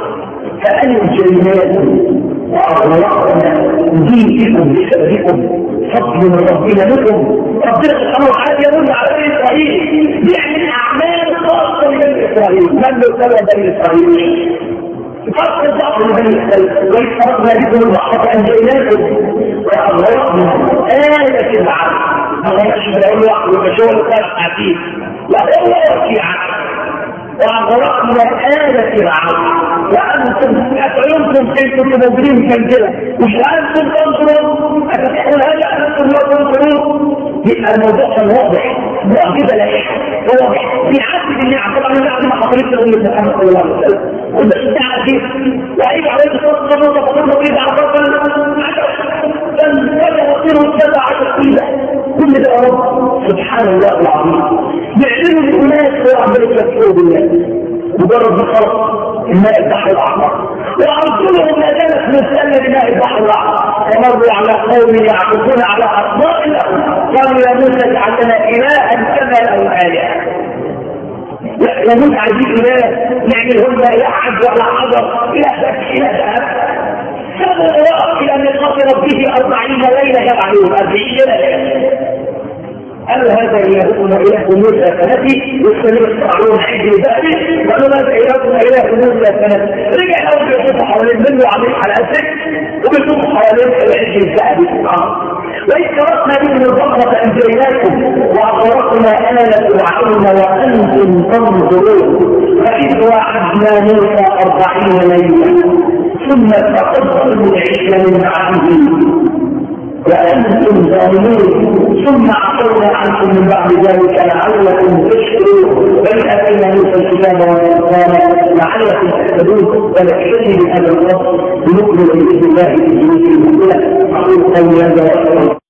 B: فأنجيناكم وأغرقنا دينكم بسببكم فضل من ربنا لكم ربنا سبحانه وتعالى يمن على بني إسرائيل يعمل أعمال خاصة لبني إسرائيل من يتبع بني إسرائيل فرق الضعف لبني إسرائيل وإذ فرقنا بكم البحر فأنجيناكم وأغرقنا آية العالم ما مش بقول واحد وبشوف الناس عتيق لا هو وكيعة وأغرقنا آية العالم وأنتم أتعلمكم كيف كنتم موجودين كنزلة مش أنتم تنظرون أتتحون هذا أنتم لا تنظرون يبقى الموضوع كان واضح معجزة لائحة واضح في عدد النعم طبعا النعم ما حصلتش لأمة محمد صلى الله عليه وسلم قلنا الساعة دي وعيب عليه الصلاة والسلام فقلنا قيد على فضل فانتبه وصيروا السبع عشر كيلة كل ده رب سبحان الله العظيم يعلموا للناس ويعملوا يكفروا بالله مجرد بخلق الماء البحر الأحمر وأرسلهم ما كانت مسألة لماء البحر الأحمر ومروا على قوم يعبدون على أصنام لهم قالوا يا موسى اجعل لنا إلها كما له آلهة يا موسى عايزين إله نعملهم لا إله عبد ولا حجر إله بس إله ذهب فابوا وراء إلى ميقات ربه أربعين ليلة يبعثون أربعين ليلة قالوا هذا إلهكم وإله موسى فنتي والسمير الصعلون حجر ذهبي قالوا هذا إلهكم وإله موسى فنتي رجع لهم بيشوفوا حوالين منه وعاملين على أسك وبيشوفوا حوالين الحجر الذهبي سبحانه وإذ تركنا بكم البقرة فأنجيناكم وأغرقنا آلة العلم وأنتم تنظرون فإذ وعدنا موسى أربعين ليلة ثم تقصوا العشر من بعده وأنتم ظالمون ثم عفونا عنكم من بعد ذلك لعلكم تشكرون بل أتينا موسى الكتاب والفرقان يهتدون ونكتفي بهذا الوصف بنكمل باذن الله في الدروس المقبله. اقول قولي هذا